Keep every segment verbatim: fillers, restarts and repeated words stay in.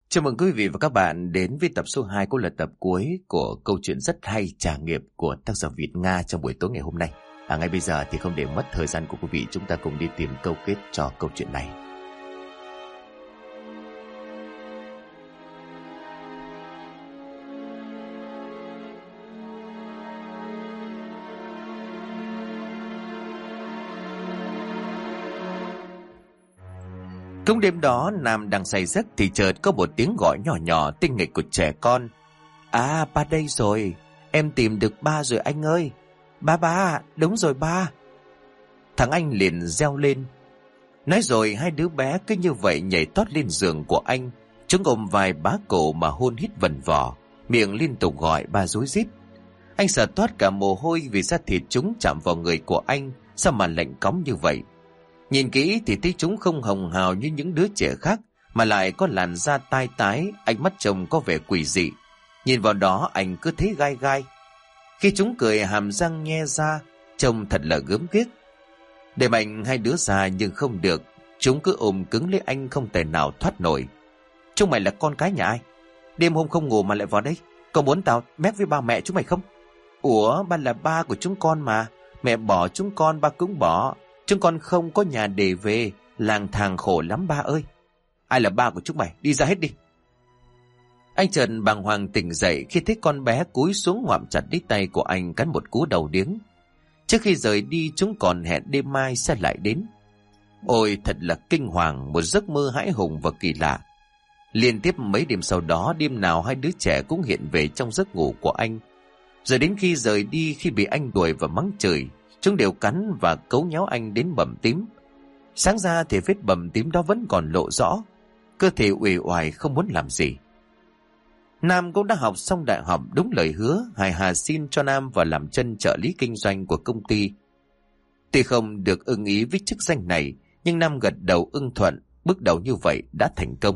Chào mừng quý vị và các bạn đến với tập số hai, cũng là tập cuối của câu chuyện rất hay trải nghiệm của tác giả Việt Nga trong buổi tối ngày hôm nay. À, ngay bây giờ thì không để mất thời gian của quý vị, chúng ta cùng đi tìm câu kết cho câu chuyện này. Cũng đêm đó, Nam đang say giấc thì chợt có một tiếng gọi nhỏ nhỏ tinh nghịch của trẻ con. À, ba đây rồi, em tìm được ba rồi anh ơi. Ba ba, đúng rồi ba. Thằng anh liền reo lên. Nói rồi hai đứa bé cứ như vậy nhảy tót lên giường của anh. Chúng ôm vai bá cổ mà hôn hít vần vỏ, miệng liên tục gọi ba rối rít. Anh sợ toát cả mồ hôi vì da thịt chúng chạm vào người của anh, sao mà lạnh cóng như vậy. Nhìn kỹ thì thấy chúng không hồng hào như những đứa trẻ khác, mà lại có làn da tai tái, ánh mắt trông có vẻ quỷ dị. Nhìn vào đó anh cứ thấy gai gai. Khi chúng cười hàm răng nhe ra, trông thật là gớm ghiếc. Để mạnh hai đứa ra nhưng không được, chúng cứ ôm cứng lấy anh không thể nào thoát nổi. Chúng mày là con cái nhà ai? Đêm hôm không ngủ mà lại vào đây? Có muốn tao mét với ba mẹ chúng mày không? Ủa, ba là ba của chúng con mà. Mẹ bỏ chúng con, ba cũng bỏ. Chúng con không có nhà để về, lang thang khổ lắm ba ơi. Ai là ba của chúng mày? Đi ra hết đi. Anh Trần bàng hoàng tỉnh dậy khi thấy con bé cúi xuống ngoạm chặt đít tay của anh cắn một cú đầu điếng. Trước khi rời đi chúng còn hẹn đêm mai sẽ lại đến. Ôi thật là kinh hoàng, một giấc mơ hãi hùng và kỳ lạ. Liên tiếp mấy đêm sau đó, đêm nào hai đứa trẻ cũng hiện về trong giấc ngủ của anh. Rồi đến khi rời đi, khi bị anh đuổi và mắng chửi, chúng đều cắn và cấu nháo anh đến bầm tím. Sáng ra thì vết bầm tím đó vẫn còn lộ rõ. Cơ thể uể oải không muốn làm gì. Nam cũng đã học xong đại học đúng lời hứa. Hải Hà xin cho Nam vào làm chân trợ lý kinh doanh của công ty. Tuy không được ưng ý với chức danh này, nhưng Nam gật đầu ưng thuận. Bước đầu như vậy đã thành công.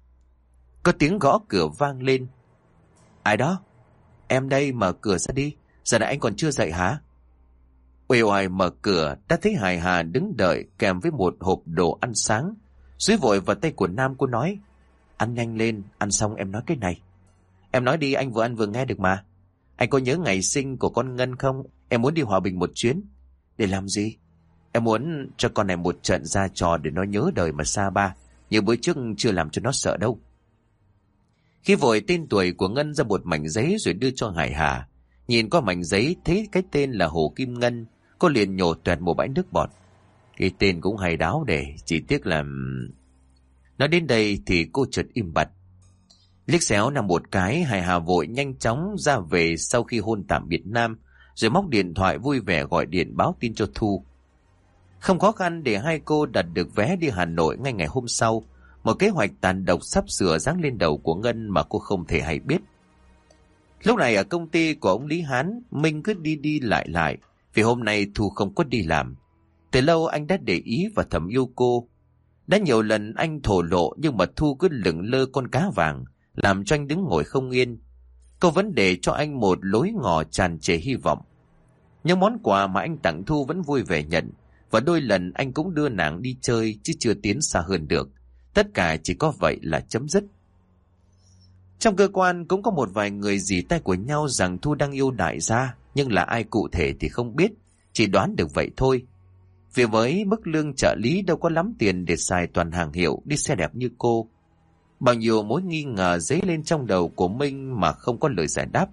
Có tiếng gõ cửa vang lên. Ai đó? Em đây, mở cửa ra đi. Giờ này anh còn chưa dậy hả? Uể oải mở cửa, đã thấy Hải Hà đứng đợi kèm với một hộp đồ ăn sáng. Dưới vội vào tay của Nam, cô nói: Ăn nhanh lên, ăn xong em nói cái này. Em nói đi, anh vừa ăn vừa nghe được mà. Anh có nhớ ngày sinh của con Ngân không? Em muốn đi Hòa Bình một chuyến. Để làm gì? Em muốn cho con này một trận ra trò để nó nhớ đời mà xa ba. Như bữa trước chưa làm cho nó sợ đâu. Khi vội tên tuổi của Ngân ra một mảnh giấy rồi đưa cho Hải Hà. Nhìn qua mảnh giấy thấy cái tên là Hồ Kim Ngân, cô liền nhổ toẹt một bãi nước bọt. Cái tên cũng hay đáo để, chỉ tiếc là... Nói đến đây thì cô chợt im bặt. Liếc xéo nằm một cái, Hải Hà vội nhanh chóng ra về sau khi hôn tạm biệt Nam, rồi móc điện thoại vui vẻ gọi điện báo tin cho Thu. Không khó khăn để hai cô đặt được vé đi Hà Nội ngay ngày hôm sau. Một kế hoạch tàn độc sắp sửa giáng lên đầu của Ngân mà cô không thể hay biết. Lúc này ở công ty của ông Lý Hán, Minh cứ đi đi lại lại, vì hôm nay Thu không có đi làm. Từ lâu anh đã để ý và thầm yêu cô. Đã nhiều lần anh thổ lộ nhưng mà Thu cứ lững lơ con cá vàng, làm cho anh đứng ngồi không yên. Cô vẫn để cho anh một lối ngỏ tràn trề hy vọng. Những món quà mà anh tặng Thu vẫn vui vẻ nhận, và đôi lần anh cũng đưa nàng đi chơi chứ chưa tiến xa hơn được. Tất cả chỉ có vậy là chấm dứt. Trong cơ quan cũng có một vài người dỉ tay của nhau rằng Thu đang yêu đại gia, nhưng là ai cụ thể thì không biết, chỉ đoán được vậy thôi. Vì với mức lương trợ lý đâu có lắm tiền để xài toàn hàng hiệu, đi xe đẹp như cô. Bao nhiêu mối nghi ngờ dấy lên trong đầu của Minh mà không có lời giải đáp.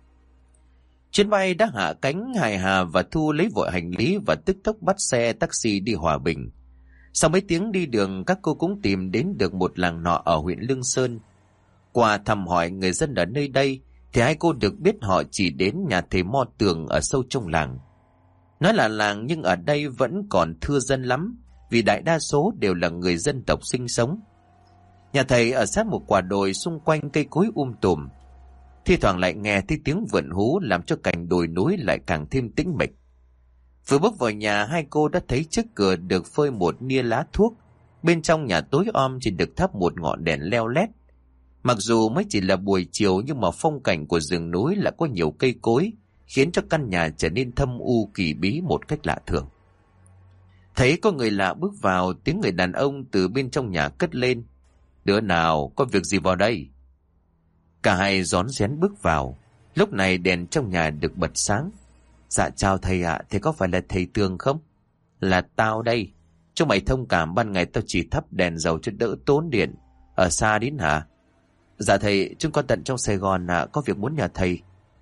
Chuyến bay đã hạ cánh, Hải Hà và Thu lấy vội hành lý và tức tốc bắt xe taxi đi Hòa Bình. Sau mấy tiếng đi đường, các cô cũng tìm đến được một làng nọ ở huyện Lương Sơn. Qua thăm hỏi người dân ở nơi đây thì hai cô được biết họ chỉ đến nhà thầy Mo Tường ở sâu trong làng. Nói là làng nhưng ở đây vẫn còn thưa dân lắm, vì đại đa số đều là người dân tộc sinh sống. Nhà thầy ở sát một quả đồi xung quanh cây cối um tùm. Thi thoảng lại nghe thấy tiếng vượn hú làm cho cảnh đồi núi lại càng thêm tĩnh mịch. Vừa bước vào nhà, hai cô đã thấy trước cửa được phơi một nia lá thuốc. Bên trong nhà tối om chỉ được thắp một ngọn đèn leo lét. Mặc dù mới chỉ là buổi chiều nhưng mà phong cảnh của rừng núi lại có nhiều cây cối, khiến cho căn nhà trở nên thâm u kỳ bí một cách lạ thường. Thấy có người lạ bước vào, tiếng người đàn ông từ bên trong nhà cất lên. Đứa nào có việc gì vào đây? Cả hai rón rén bước vào. Lúc này đèn trong nhà được bật sáng. Dạ chào thầy ạ, à, thầy có phải là thầy Tường không? Là tao đây. Chúng mày thông cảm ban ngày tao chỉ thắp đèn dầu cho đỡ tốn điện. Ở xa đến hả? Dạ thầy, chúng con tận trong Sài Gòn à, có việc muốn nhờ thầy.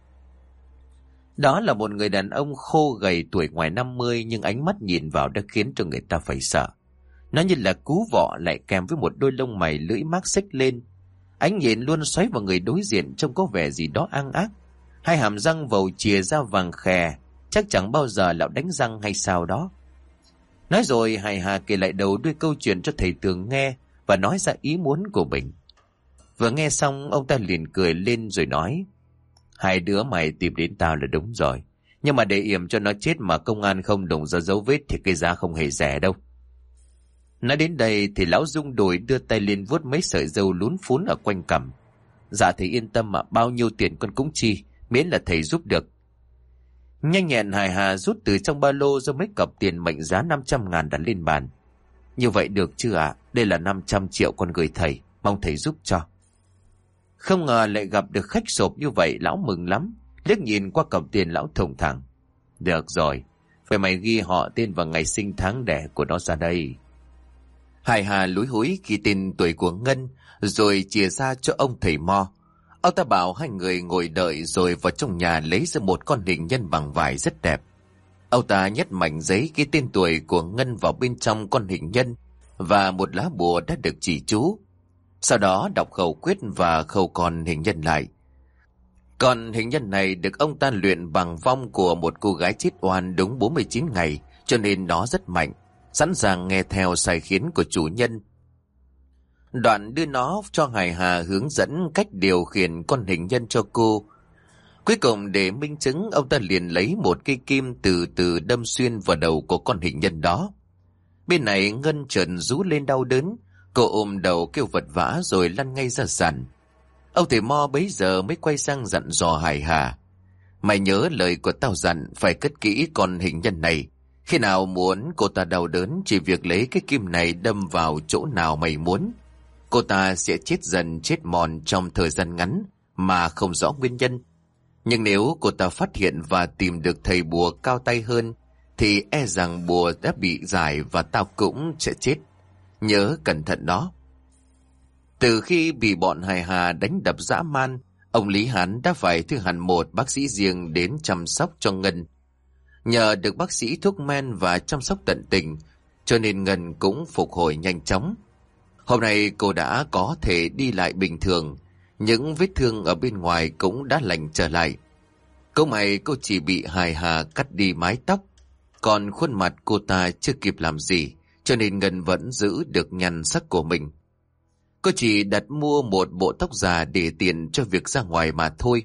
Đó là một người đàn ông khô gầy tuổi ngoài năm mươi, nhưng ánh mắt nhìn vào đã khiến cho người ta phải sợ. Nó như là cú vọ lại kèm với một đôi lông mày lưỡi mác xếch lên. Ánh nhìn luôn xoáy vào người đối diện trông có vẻ gì đó ang ác. Hai hàm răng vầu chìa ra vàng khè, chắc chẳng bao giờ lão đánh răng hay sao đó. Nói rồi hài hà kể lại đầu đuôi câu chuyện cho thầy Tường nghe và nói ra ý muốn của mình. Vừa nghe xong ông ta liền cười lên rồi nói: Hai đứa mày tìm đến tao là đúng rồi, nhưng mà để yểm cho nó chết mà công an không đụng ra dấu vết thì cái giá không hề rẻ đâu. Nói đến đây thì lão rung đùi đưa tay lên vuốt mấy sợi râu lún phún ở quanh cằm. Dạ thầy yên tâm mà, bao nhiêu tiền con cũng chi, miễn là thầy giúp được. Nhanh nhẹn hài hà rút từ trong ba lô ra mấy cặp tiền mệnh giá năm trăm ngàn đặt lên bàn. Như vậy được chưa ạ? À? Đây là năm trăm triệu con gửi thầy, mong thầy giúp cho. Không ngờ lại gặp được khách sộp như vậy, lão mừng lắm. Liếc nhìn qua cặp tiền lão thùng thẳng: Được rồi, phải mày ghi họ tên và ngày sinh tháng đẻ của nó ra đây. Hài hà lúi húi ghi tên tuổi của Ngân rồi chia ra cho ông thầy Mo. Ông ta bảo hai người ngồi đợi rồi vào trong nhà lấy ra một con hình nhân bằng vải rất đẹp. Ông ta nhét mảnh giấy ghi tên tuổi của Ngân vào bên trong con hình nhân và một lá bùa đã được chỉ chú. Sau đó đọc khẩu quyết và khâu con hình nhân lại. Còn hình nhân này được ông ta luyện bằng vong của một cô gái chết oan đúng bốn mươi chín ngày, cho nên nó rất mạnh, sẵn sàng nghe theo sai khiến của chủ nhân. Đoạn đưa nó cho hài hà hướng dẫn cách điều khiển con hình nhân cho cô. Cuối cùng để minh chứng, ông ta liền lấy một cây kim từ từ đâm xuyên vào đầu của con hình nhân đó. Bên này Ngân chợt rú lên đau đớn, cô ôm đầu kêu vật vã rồi lăn ngay ra sàn. Ông thầy Mo bấy giờ mới quay sang dặn dò hài hà: Mày nhớ lời của tao dặn, phải cất kỹ con hình nhân này. Khi nào muốn cô ta đau đớn, chỉ việc lấy cái kim này đâm vào chỗ nào mày muốn. Cô ta sẽ chết dần chết mòn trong thời gian ngắn mà không rõ nguyên nhân. Nhưng nếu cô ta phát hiện và tìm được thầy bùa cao tay hơn thì e rằng bùa đã bị giải và tao cũng sẽ chết. Nhớ cẩn thận đó. Từ khi bị bọn hài hà đánh đập dã man, ông Lý Hán đã phải thuê hẳn một bác sĩ riêng đến chăm sóc cho Ngân. Nhờ được bác sĩ thuốc men và chăm sóc tận tình, cho nên Ngân cũng phục hồi nhanh chóng. Hôm nay cô đã có thể đi lại bình thường, những vết thương ở bên ngoài cũng đã lành trở lại. Câu may cô chỉ bị hài hà cắt đi mái tóc, còn khuôn mặt cô ta chưa kịp làm gì, cho nên Ngân vẫn giữ được nhan sắc của mình. Cô chỉ đặt mua một bộ tóc già để tiền cho việc ra ngoài mà thôi.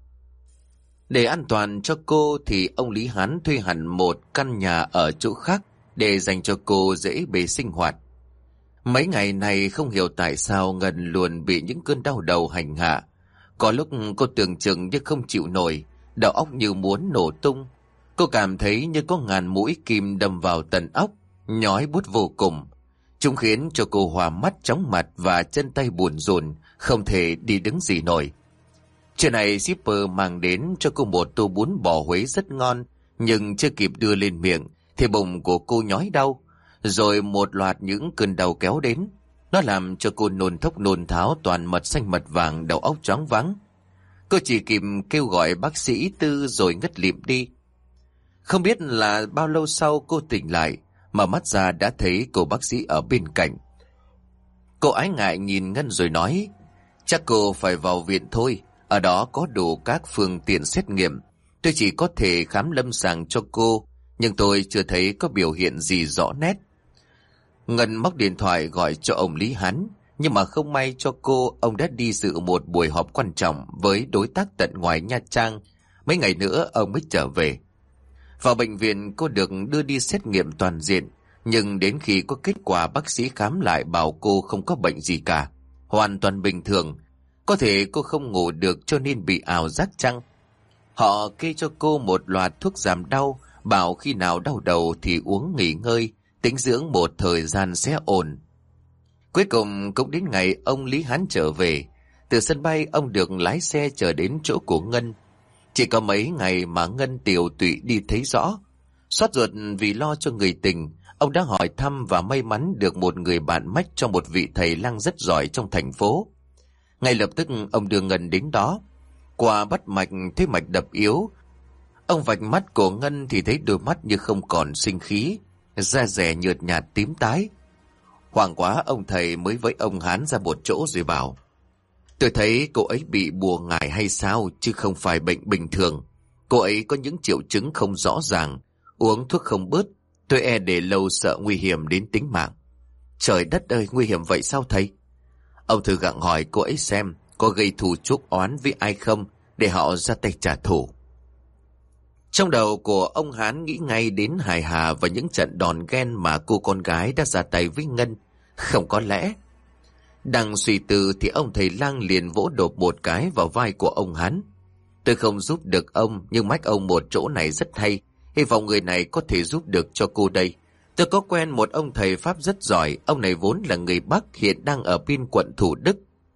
Để an toàn cho cô thì ông Lý Hán thuê hẳn một căn nhà ở chỗ khác để dành cho cô dễ bề sinh hoạt. Mấy ngày này không hiểu tại sao Ngân luôn bị những cơn đau đầu hành hạ. Có lúc cô tưởng chừng như không chịu nổi, đầu óc như muốn nổ tung. Cô cảm thấy như có ngàn mũi kim đâm vào tận óc, nhói buốt vô cùng. Chúng khiến cho cô hoa mắt chóng mặt và chân tay buồn rùn, không thể đi đứng gì nổi. Trưa này shipper mang đến cho cô một tô bún bò Huế rất ngon, nhưng chưa kịp đưa lên miệng thì bụng của cô nhói đau, rồi một loạt những cơn đau kéo đến. Nó làm cho cô nôn thốc nôn tháo toàn mật xanh mật vàng, đầu óc choáng váng. Cô chỉ kịp kêu gọi bác sĩ Tư rồi ngất lịm đi. Không biết là bao lâu sau cô tỉnh lại, mở mắt ra đã thấy cô bác sĩ ở bên cạnh. Cô ái ngại nhìn Ngân rồi nói: Chắc cô phải vào viện thôi, ở đó có đủ các phương tiện xét nghiệm. Tôi chỉ có thể khám lâm sàng cho cô, nhưng tôi chưa thấy có biểu hiện gì rõ nét. Ngân móc điện thoại gọi cho ông Lý Hán, nhưng mà không may cho cô, ông đã đi dự một buổi họp quan trọng với đối tác tận ngoài Nha Trang. Mấy ngày nữa ông mới trở về. Vào bệnh viện cô được đưa đi xét nghiệm toàn diện, nhưng đến khi có kết quả bác sĩ khám lại bảo cô không có bệnh gì cả, hoàn toàn bình thường. Có thể cô không ngủ được cho nên bị ảo giác chăng? Họ kê cho cô một loạt thuốc giảm đau, bảo khi nào đau đầu thì uống nghỉ ngơi, tĩnh dưỡng một thời gian sẽ ổn. Cuối cùng cũng đến ngày ông Lý Hán trở về. Từ sân bay ông được lái xe chờ đến chỗ của Ngân. Chỉ có mấy ngày mà Ngân tiều tụy đi thấy rõ. Xót ruột vì lo cho người tình, ông đã hỏi thăm và may mắn được một người bạn mách cho một vị thầy lang rất giỏi trong thành phố. Ngay lập tức ông đưa Ngân đến đó. Qua bắt mạch thấy mạch đập yếu. Ông vạch mắt của Ngân thì thấy đôi mắt như không còn sinh khí, da dẻ nhợt nhạt tím tái. Hoảng quá ông thầy mới với ông Hán ra một chỗ rồi bảo: tôi thấy cô ấy bị bùa ngải hay sao, chứ không phải bệnh bình thường. Cô ấy có những triệu chứng không rõ ràng, uống thuốc không bớt. Tôi e để lâu sợ nguy hiểm đến tính mạng. Trời đất ơi, nguy hiểm vậy sao thầy? Ông thử gặng hỏi cô ấy xem có gây thù chuốc oán với ai không, để họ ra tay trả thù. Trong đầu của ông Hán nghĩ ngay đến hài hà và những trận đòn ghen mà cô con gái đã ra tay với Ngân. Không có lẽ. Đang suy tư thì ông thầy lang liền vỗ đột một cái vào vai của ông Hán. Tôi không giúp được ông, nhưng mách ông một chỗ này rất hay. Hy vọng người này có thể giúp được cho cô đây. Tôi có quen một ông thầy Pháp rất giỏi. Ông này vốn là người Bắc, hiện đang ở bên quận Thủ Đức.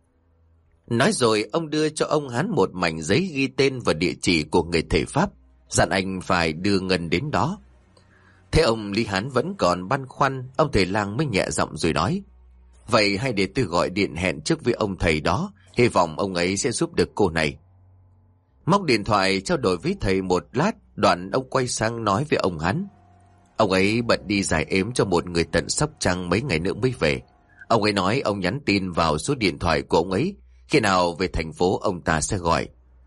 Nói rồi ông đưa cho ông Hán một mảnh giấy ghi tên và địa chỉ của người thầy Pháp, dặn anh phải đưa Ngân đến đó. Thế ông Lý Hán vẫn còn băn khoăn, ông thầy lang mới nhẹ giọng rồi nói: vậy hay để tôi gọi điện hẹn trước với ông thầy đó, hy vọng ông ấy sẽ giúp được cô này. Móc điện thoại trao đổi với thầy một lát, đoạn ông quay sang nói với ông Hán: ông ấy bận đi giải ếm cho một người tận Sóc Trăng, mấy ngày nữa mới về. Ông ấy nói ông nhắn tin vào số điện thoại của ông ấy, khi nào về thành phố ông ta sẽ gọi.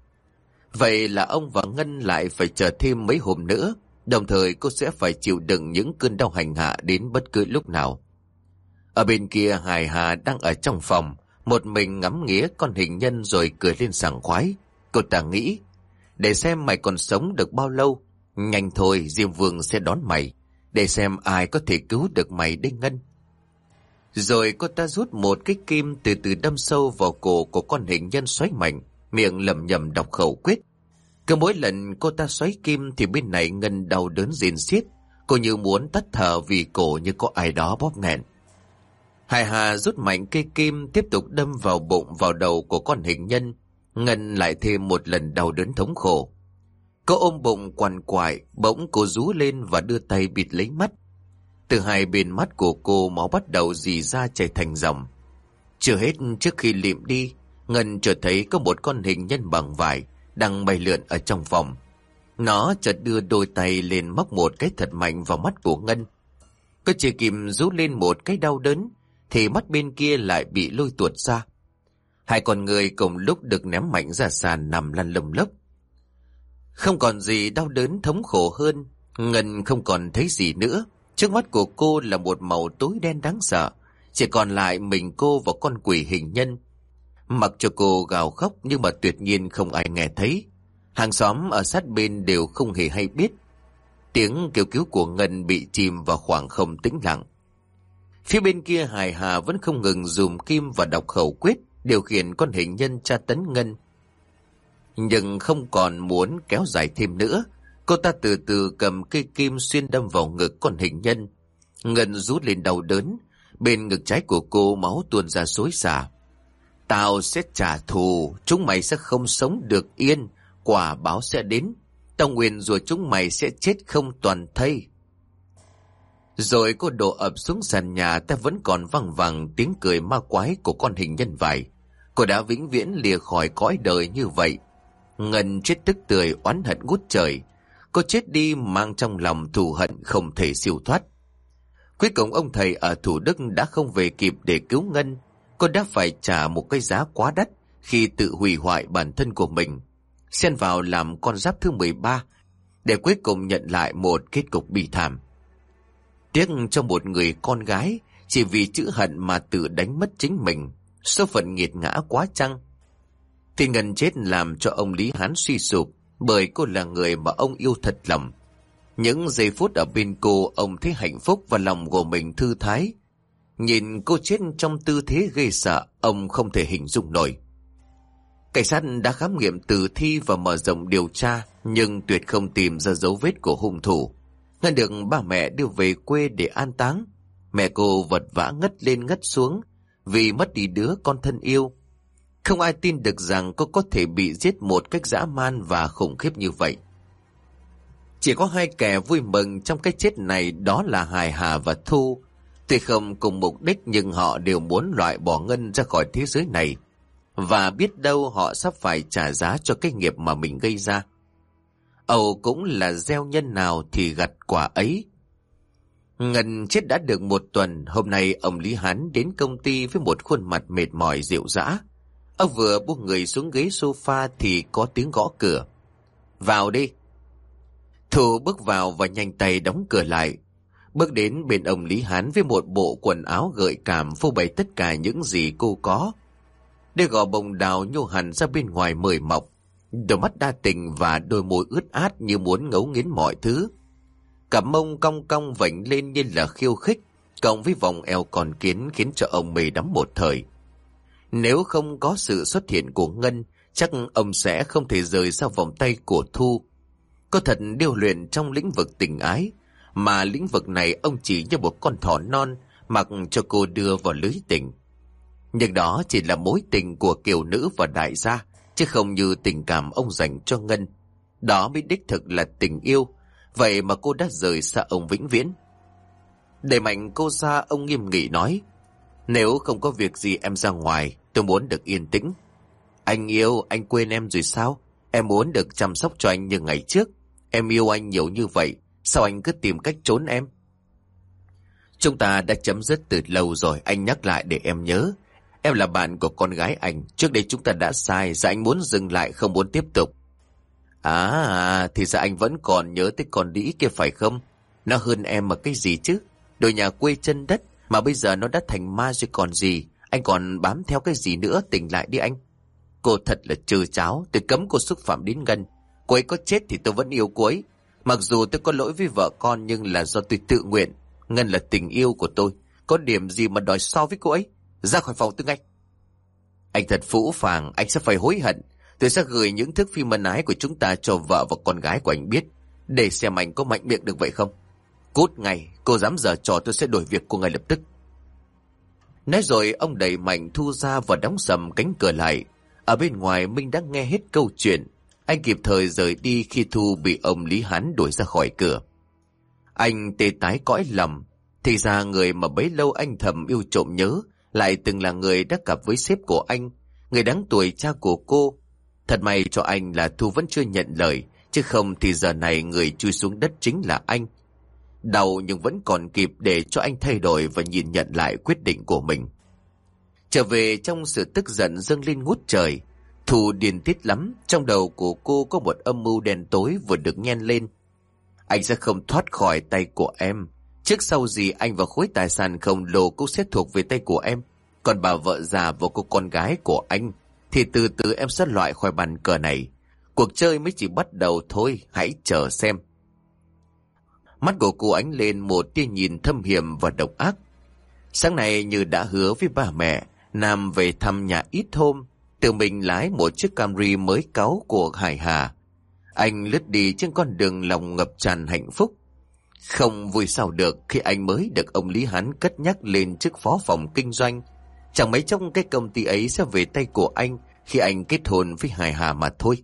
Vậy là ông và Ngân lại phải chờ thêm mấy hôm nữa, đồng thời cô sẽ phải chịu đựng những cơn đau hành hạ đến bất cứ lúc nào. Ở bên kia hài hà đang ở trong phòng, một mình ngắm nghía con hình nhân rồi cười lên sảng khoái. Cô ta nghĩ, để xem mày còn sống được bao lâu, nhanh thôi Diêm Vương sẽ đón mày, để xem ai có thể cứu được mày đấy Ngân. Rồi cô ta rút một cái kim từ từ đâm sâu vào cổ của con hình nhân xoáy mạnh, miệng lẩm nhẩm đọc khẩu quyết. Cứ mỗi lần cô ta xoáy kim thì bên này Ngân đau đớn rền xiết, cô như muốn tắt thở vì cổ như có ai đó bóp nghẹn. Hài hà rút mạnh cây kim tiếp tục đâm vào bụng vào đầu của con hình nhân. Ngân lại thêm một lần đau đớn thống khổ. Cô ôm bụng quằn quại, bỗng cô rú lên và đưa tay bịt lấy mắt. Từ hai bên mắt của cô máu bắt đầu rỉ ra chảy thành dòng. Chưa hết, trước khi liệm đi, Ngân chợt thấy có một con hình nhân bằng vải đang bay lượn ở trong phòng. Nó chợt đưa đôi tay lên móc một cái thật mạnh vào mắt của Ngân. Cô chỉ kịp rú lên một cái đau đớn thì mắt bên kia lại bị lôi tuột ra. Hai con người cùng lúc được ném mạnh ra sàn nằm lăn lông lốc. Không còn gì đau đớn thống khổ hơn. Ngân không còn thấy gì nữa. Trước mắt của cô là một màu tối đen đáng sợ. Chỉ còn lại mình cô và con quỷ hình nhân. Mặc cho cô gào khóc nhưng mà tuyệt nhiên không ai nghe thấy. Hàng xóm ở sát bên đều không hề hay biết. Tiếng kêu cứu của Ngân bị chìm vào khoảng không tĩnh lặng. Phía bên kia hài hà vẫn không ngừng dùm kim và đọc khẩu quyết, điều khiển con hình nhân tra tấn Ngân. Nhưng không còn muốn kéo dài thêm nữa, cô ta từ từ cầm cây kim xuyên đâm vào ngực con hình nhân. Ngân rút lên đau đớn, bên ngực trái của cô máu tuôn ra xối xả. Tao sẽ trả thù, chúng mày sẽ không sống được yên, quả báo sẽ đến. Tao nguyền rủa chúng mày sẽ chết không toàn thây. Rồi cô đổ ập xuống sàn nhà, ta vẫn còn văng vẳng tiếng cười ma quái của con hình nhân vải. Cô đã vĩnh viễn lìa khỏi cõi đời như vậy. Ngân chết tức tưởi oán hận ngút trời. Cô chết đi mang trong lòng thù hận không thể siêu thoát. Cuối cùng ông thầy ở Thủ Đức đã không về kịp để cứu Ngân. Cô đã phải trả một cái giá quá đắt khi tự hủy hoại bản thân của mình, xen vào làm con giáp thứ mười ba, để cuối cùng nhận lại một kết cục bi thảm. Tiếc cho một người con gái chỉ vì chữ hận mà tự đánh mất chính mình, số phận nghiệt ngã quá chăng? Thì Ngân chết làm cho ông Lý Hán suy sụp, bởi cô là người mà ông yêu thật lòng. Những giây phút ở bên cô, ông thấy hạnh phúc và lòng của mình thư thái. Nhìn cô chết trong tư thế ghê sợ, ông không thể hình dung nổi. Cảnh sát đã khám nghiệm tử thi và mở rộng điều tra, nhưng tuyệt không tìm ra dấu vết của hung thủ. Ngân được ba mẹ đưa về quê để an táng. Mẹ cô vật vã ngất lên ngất xuống, vì mất đi đứa con thân yêu. Không ai tin được rằng cô có thể bị giết một cách dã man và khủng khiếp như vậy. Chỉ có hai kẻ vui mừng trong cái chết này, đó là Hải Hà và Thu. Tuy không cùng mục đích nhưng họ đều muốn loại bỏ Ngân ra khỏi thế giới này. Và biết đâu họ sắp phải trả giá cho cái nghiệp mà mình gây ra. Âu cũng là gieo nhân nào thì gặt quả ấy. Ngân chết đã được một tuần, hôm nay ông Lý Hán đến công ty với một khuôn mặt mệt mỏi rệu rã. Ông vừa buông người xuống ghế sofa thì có tiếng gõ cửa. Vào đi. Thu bước vào và nhanh tay đóng cửa lại. Bước đến bên ông Lý Hán với một bộ quần áo gợi cảm phô bày tất cả những gì cô có. Đôi gò bồng đào nhô hẳn ra bên ngoài mời mọc, đôi mắt đa tình và đôi môi ướt át như muốn ngấu nghiến mọi thứ. Cả mông cong cong vảnh lên như là khiêu khích, cộng với vòng eo còn kiến khiến cho ông mê đắm một thời. Nếu không có sự xuất hiện của Ngân, chắc ông sẽ không thể rời xa vòng tay của Thu. Cô thật điêu luyện trong lĩnh vực tình ái, mà lĩnh vực này ông chỉ như một con thỏ non mặc cho cô đưa vào lưới tình. Nhưng đó chỉ là mối tình của kiều nữ và đại gia, chứ không như tình cảm ông dành cho Ngân. Đó mới đích thực là tình yêu, vậy mà cô đã rời xa ông vĩnh viễn. Đẩy mạnh cô ra, ông nghiêm nghị nói, nếu không có việc gì em ra ngoài, tôi muốn được yên tĩnh. Anh yêu, anh quên em rồi sao? Em muốn được chăm sóc cho anh như ngày trước. Em yêu anh nhiều như vậy, sao anh cứ tìm cách trốn em? Chúng ta đã chấm dứt từ lâu rồi, anh nhắc lại để em nhớ. Em là bạn của con gái anh, trước đây chúng ta đã sai, giờ anh muốn dừng lại, không muốn tiếp tục. À, à thì ra anh vẫn còn nhớ tới con đĩ kia phải không? Nó hơn em mà cái gì chứ? Đôi nhà quê chân đất, mà bây giờ nó đã thành ma rồi còn gì. Anh còn bám theo cái gì nữa, tỉnh lại đi anh. Cô thật là trơ cháo, tôi cấm cô xúc phạm đến Ngân. Cô ấy có chết thì tôi vẫn yêu cô ấy. Mặc dù tôi có lỗi với vợ con nhưng là do tôi tự nguyện. Ngân là tình yêu của tôi, có điểm gì mà đòi so với cô ấy? Ra khỏi phòng tôi ngay. Anh thật phũ phàng, anh sẽ phải hối hận. Tôi sẽ gửi những thước phim ân ái của chúng ta cho vợ và con gái của anh biết, để xem anh có mạnh miệng được vậy không. Cút ngay, cô dám giở trò tôi sẽ đổi việc cô ngay lập tức. Nói rồi ông đẩy mạnh Thu ra và đóng sầm cánh cửa lại. Ở bên ngoài Minh đã nghe hết câu chuyện. Anh kịp thời rời đi khi Thu bị ông Lý Hán đuổi ra khỏi cửa. Anh tê tái cõi lòng. Thì ra người mà bấy lâu anh thầm yêu trộm nhớ lại từng là người đã cặp với sếp của anh, người đáng tuổi cha của cô. Thật may cho anh là Thu vẫn chưa nhận lời, chứ không thì giờ này người chui xuống đất chính là anh. Đau nhưng vẫn còn kịp để cho anh thay đổi và nhìn nhận lại quyết định của mình. Trở về trong sự tức giận dâng lên ngút trời, Thu điên tiết lắm. Trong đầu của cô có một âm mưu đen tối vừa được nhen lên. Anh sẽ không thoát khỏi tay của em. Trước sau gì anh và khối tài sản khổng lồ cũng sẽ thuộc về tay của em. Còn bà vợ già và cô con gái của anh thì từ từ em sẽ loại khỏi bàn cờ này. Cuộc chơi mới chỉ bắt đầu thôi, hãy chờ xem. Mắt của cô ánh lên một tia nhìn thâm hiểm và độc ác. Sáng nay như đã hứa với ba mẹ, Nam về thăm nhà ít hôm, tự mình lái một chiếc Camry mới cáu của Hải Hà. Anh lướt đi trên con đường lòng ngập tràn hạnh phúc. Không vui sao được khi anh mới được ông Lý Hán cất nhắc lên chức phó phòng kinh doanh. Chẳng mấy chốc cái công ty ấy sẽ về tay của anh khi anh kết hôn với Hải Hà mà thôi.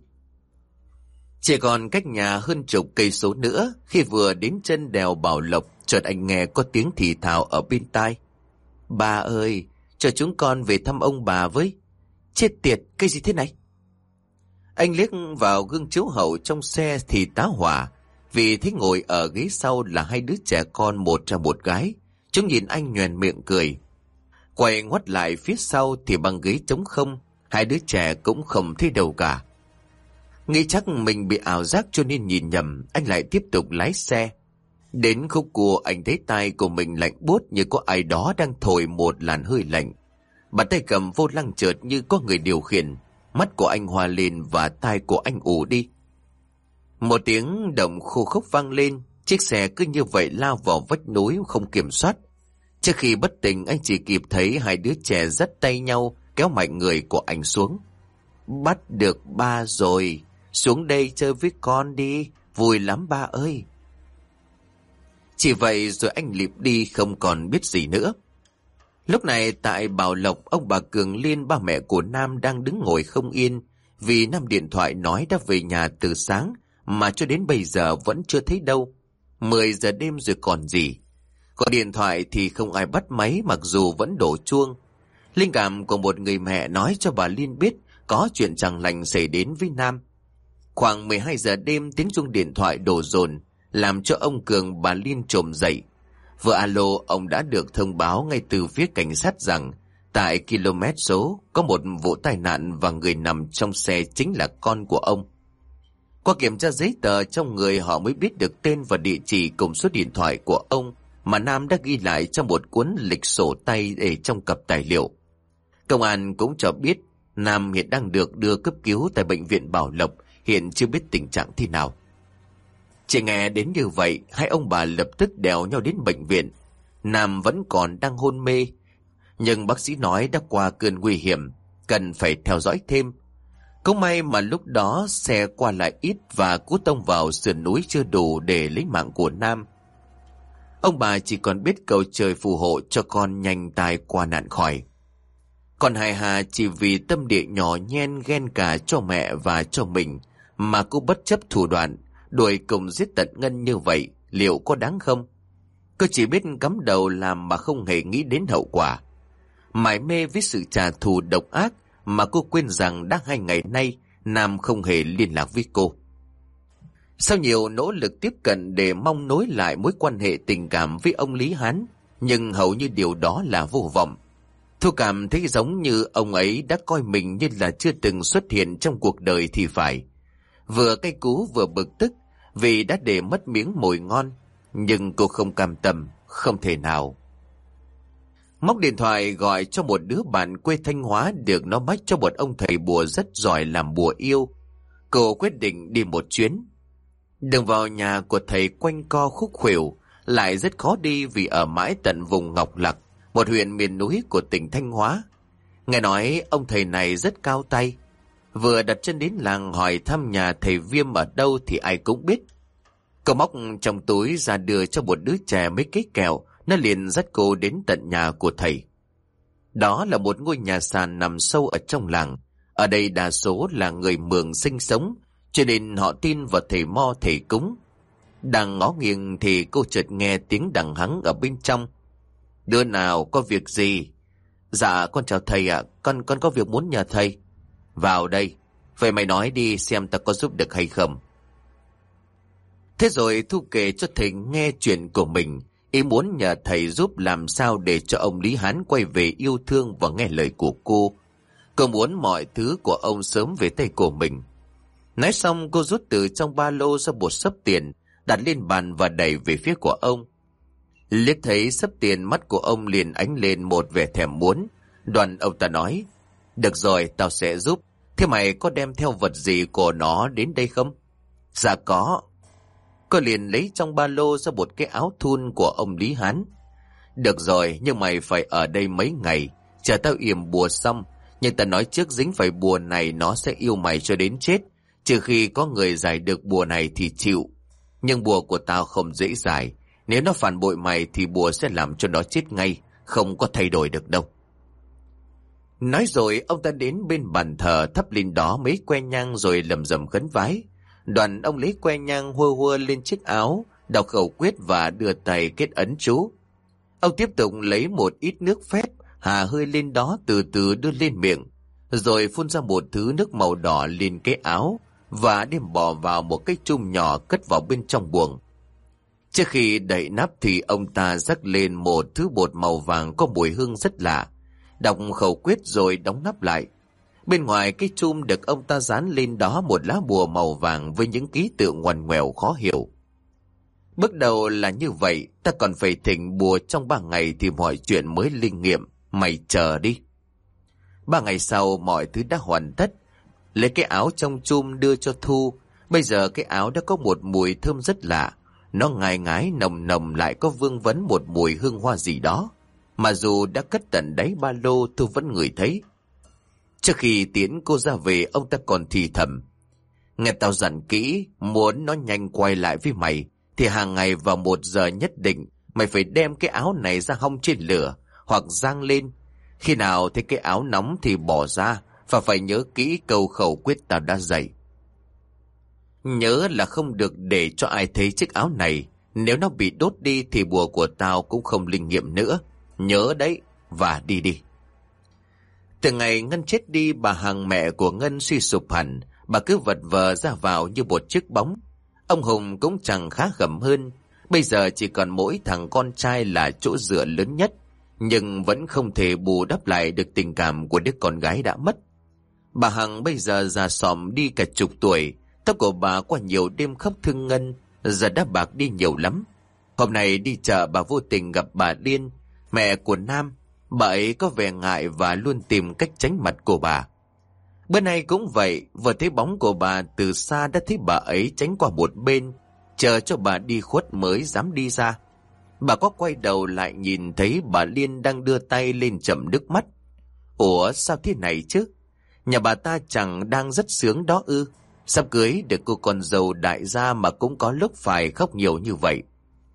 Chỉ còn cách nhà hơn chục cây số nữa, khi vừa đến chân đèo Bảo Lộc, chợt anh nghe có tiếng thì thào ở bên tai. Bà ơi, cho chúng con về thăm ông bà với. Chết tiệt, cái gì thế này? Anh liếc vào gương chiếu hậu trong xe thì tá hỏa, vì thấy ngồi ở ghế sau là hai đứa trẻ con, một trai một gái. Chúng nhìn anh nhoẻn miệng cười. Quay ngoắt lại phía sau thì băng ghế trống không, hai đứa trẻ cũng không thấy đâu cả. Nghĩ chắc mình bị ảo giác cho nên nhìn nhầm, anh lại tiếp tục lái xe. Đến khúc cua anh thấy tai của mình lạnh buốt như có ai đó đang thổi một làn hơi lạnh. Bàn tay cầm vô lăng chợt như có người điều khiển. Mắt của anh hoa lên và tai của anh ù đi. Một tiếng động khô khốc vang lên, chiếc xe cứ như vậy lao vào vách núi không kiểm soát. Trước khi bất tỉnh anh chỉ kịp thấy hai đứa trẻ dắt tay nhau kéo mạnh người của anh xuống. Bắt được ba rồi, xuống đây chơi với con đi, vui lắm ba ơi. Chỉ vậy rồi anh lịp đi không còn biết gì nữa. Lúc này tại Bảo Lộc, ông bà Cường Liên, ba mẹ của Nam đang đứng ngồi không yên vì Nam điện thoại nói đã về nhà từ sáng mà cho đến bây giờ vẫn chưa thấy đâu. Mười giờ đêm rồi còn gì. Gọi điện thoại thì không ai bắt máy mặc dù vẫn đổ chuông. Linh cảm của một người mẹ nói cho bà Liên biết có chuyện chẳng lành xảy đến với Nam. Khoảng mười hai giờ đêm tiếng chuông điện thoại đổ dồn làm cho ông Cường bà Liên trồm dậy. Vừa alo ông đã được thông báo ngay từ phía cảnh sát rằng tại km số có một vụ tai nạn và người nằm trong xe chính là con của ông. Qua kiểm tra giấy tờ trong người họ mới biết được tên và địa chỉ cùng số điện thoại của ông mà Nam đã ghi lại trong một cuốn lịch sổ tay để trong cặp tài liệu. Công an cũng cho biết Nam hiện đang được đưa cấp cứu tại bệnh viện Bảo Lộc, hiện chưa biết tình trạng thế nào. Chỉ nghe đến như vậy, hai ông bà lập tức đèo nhau đến bệnh viện. Nam vẫn còn đang hôn mê, nhưng bác sĩ nói đã qua cơn nguy hiểm, cần phải theo dõi thêm. Cũng may mà lúc đó xe qua lại ít và cú tông vào sườn núi chưa đủ để lấy mạng của Nam. Ông bà chỉ còn biết cầu trời phù hộ cho con nhanh tai qua nạn khỏi. Còn hài hà chỉ vì tâm địa nhỏ nhen ghen cả cho mẹ và cho mình mà cô bất chấp thủ đoạn đuổi cùng giết tận Ngân như vậy, liệu có đáng không? Cô chỉ biết cắm đầu làm mà không hề nghĩ đến hậu quả. Mải mê với sự trả thù độc ác mà cô quên rằng đã hai ngày nay Nam không hề liên lạc với cô. Sau nhiều nỗ lực tiếp cận để mong nối lại mối quan hệ tình cảm với ông Lý Hán, nhưng hầu như điều đó là vô vọng. Thu cảm thấy giống như ông ấy đã coi mình như là chưa từng xuất hiện trong cuộc đời thì phải. Vừa cay cú vừa bực tức vì đã để mất miếng mồi ngon, nhưng cô không cam tâm, không thể nào. Móc điện thoại gọi cho một đứa bạn quê Thanh Hóa được nó mách cho một ông thầy bùa rất giỏi làm bùa yêu. Cô quyết định đi một chuyến. Đường vào nhà của thầy quanh co khúc khuỷu, lại rất khó đi vì ở mãi tận vùng Ngọc Lặc, một huyện miền núi của tỉnh Thanh Hóa. Nghe nói ông thầy này rất cao tay. Vừa đặt chân đến làng hỏi thăm nhà thầy Viêm ở đâu thì ai cũng biết. Cô móc trong túi ra đưa cho một đứa trẻ mấy cái kẹo, nó liền dắt cô đến tận nhà của thầy. Đó là một ngôi nhà sàn nằm sâu ở trong làng. Ở đây đa số là người Mường sinh sống, cho nên họ tin vào thầy mo thầy cúng. Đang ngó nghiêng thì cô chợt nghe tiếng đằng hắng ở bên trong. Đứa nào có việc gì? Dạ con chào thầy ạ, con con có việc muốn nhờ thầy. Vào đây, vậy mày nói đi xem ta có giúp được hay không. Thế rồi Thu kể cho thầy nghe chuyện của mình, ý muốn nhờ thầy giúp làm sao để cho ông Lý Hán quay về yêu thương và nghe lời của cô. Cô muốn mọi thứ của ông sớm về tay của mình. Nói xong cô rút từ trong ba lô ra một xấp tiền, đặt lên bàn và đẩy về phía của ông. Liếc thấy xấp tiền, mắt của ông liền ánh lên một vẻ thèm muốn. Đoạn ông ta nói, được rồi, tao sẽ giúp. Thế mày có đem theo vật gì của nó đến đây không? Dạ có. Cô liền lấy trong ba lô ra một cái áo thun của ông Lý Hán. Được rồi, nhưng mày phải ở đây mấy ngày, chờ tao yểm bùa xong. Nhưng ta nói trước, dính phải bùa này nó sẽ yêu mày cho đến chết. Trừ khi có người giải được bùa này thì chịu. Nhưng bùa của tao không dễ giải. Nếu nó phản bội mày thì bùa sẽ làm cho nó chết ngay, không có thay đổi được đâu. Nói rồi ông ta đến bên bàn thờ thắp lên đó mấy que nhang rồi lầm rầm khấn vái. Đoàn ông lấy que nhang hua hua lên chiếc áo, đọc khẩu quyết và đưa tay kết ấn chú. Ông tiếp tục lấy một ít nước phép, hà hơi lên đó từ từ đưa lên miệng, rồi phun ra một thứ nước màu đỏ lên cái áo và đem bỏ vào một cái chum nhỏ cất vào bên trong buồng. Trước khi đậy nắp thì ông ta rắc lên một thứ bột màu vàng có mùi hương rất lạ. Đọc khẩu quyết rồi đóng nắp lại. Bên ngoài cái chum được ông ta dán lên đó một lá bùa màu vàng với những ký tự ngoằn ngoèo khó hiểu. Bước đầu là như vậy, ta còn phải thỉnh bùa trong ba ngày thì mọi chuyện mới linh nghiệm. Mày chờ đi. Ba ngày sau mọi thứ đã hoàn tất. Lấy cái áo trong chum đưa cho Thu. Bây giờ cái áo đã có một mùi thơm rất lạ. Nó ngai ngái nồng nồng lại có vương vấn một mùi hương hoa gì đó. Mà dù đã cất tận đáy ba lô, Thu vẫn ngửi thấy. Trước khi tiễn cô ra về, ông ta còn thì thầm. Nghe tao dặn kỹ, muốn nó nhanh quay lại với mày, thì hàng ngày vào một giờ nhất định, mày phải đem cái áo này ra hong trên lửa, hoặc giang lên. Khi nào thấy cái áo nóng thì bỏ ra, và phải nhớ kỹ câu khẩu quyết tao đã dạy. Nhớ là không được để cho ai thấy chiếc áo này. Nếu nó bị đốt đi thì bùa của tao cũng không linh nghiệm nữa. Nhớ đấy, và đi đi. Từ ngày Ngân chết đi, bà Hằng mẹ của Ngân suy sụp hẳn. Bà cứ vật vờ ra vào như một chiếc bóng. Ông Hùng cũng chẳng khá khẩm hơn. Bây giờ chỉ còn mỗi thằng con trai là chỗ dựa lớn nhất, nhưng vẫn không thể bù đắp lại được tình cảm của đứa con gái đã mất. Bà Hằng bây giờ già xòm đi cả chục tuổi. Tóc của bà qua nhiều đêm khóc thương Ngân, giờ đã bạc đi nhiều lắm. Hôm nay đi chợ, bà vô tình gặp bà Liên, mẹ của Nam. Bà ấy có vẻ ngại và luôn tìm cách tránh mặt của bà. Bữa nay cũng vậy, vừa thấy bóng của bà từ xa đã thấy bà ấy tránh qua một bên, chờ cho bà đi khuất mới dám đi ra. Bà có quay đầu lại nhìn thấy bà Liên đang đưa tay lên chậm nước mắt. Ủa sao thế này chứ? Nhà bà ta chẳng đang rất sướng đó ư? Sắp cưới được cô con dâu đại gia mà cũng có lúc phải khóc nhiều như vậy.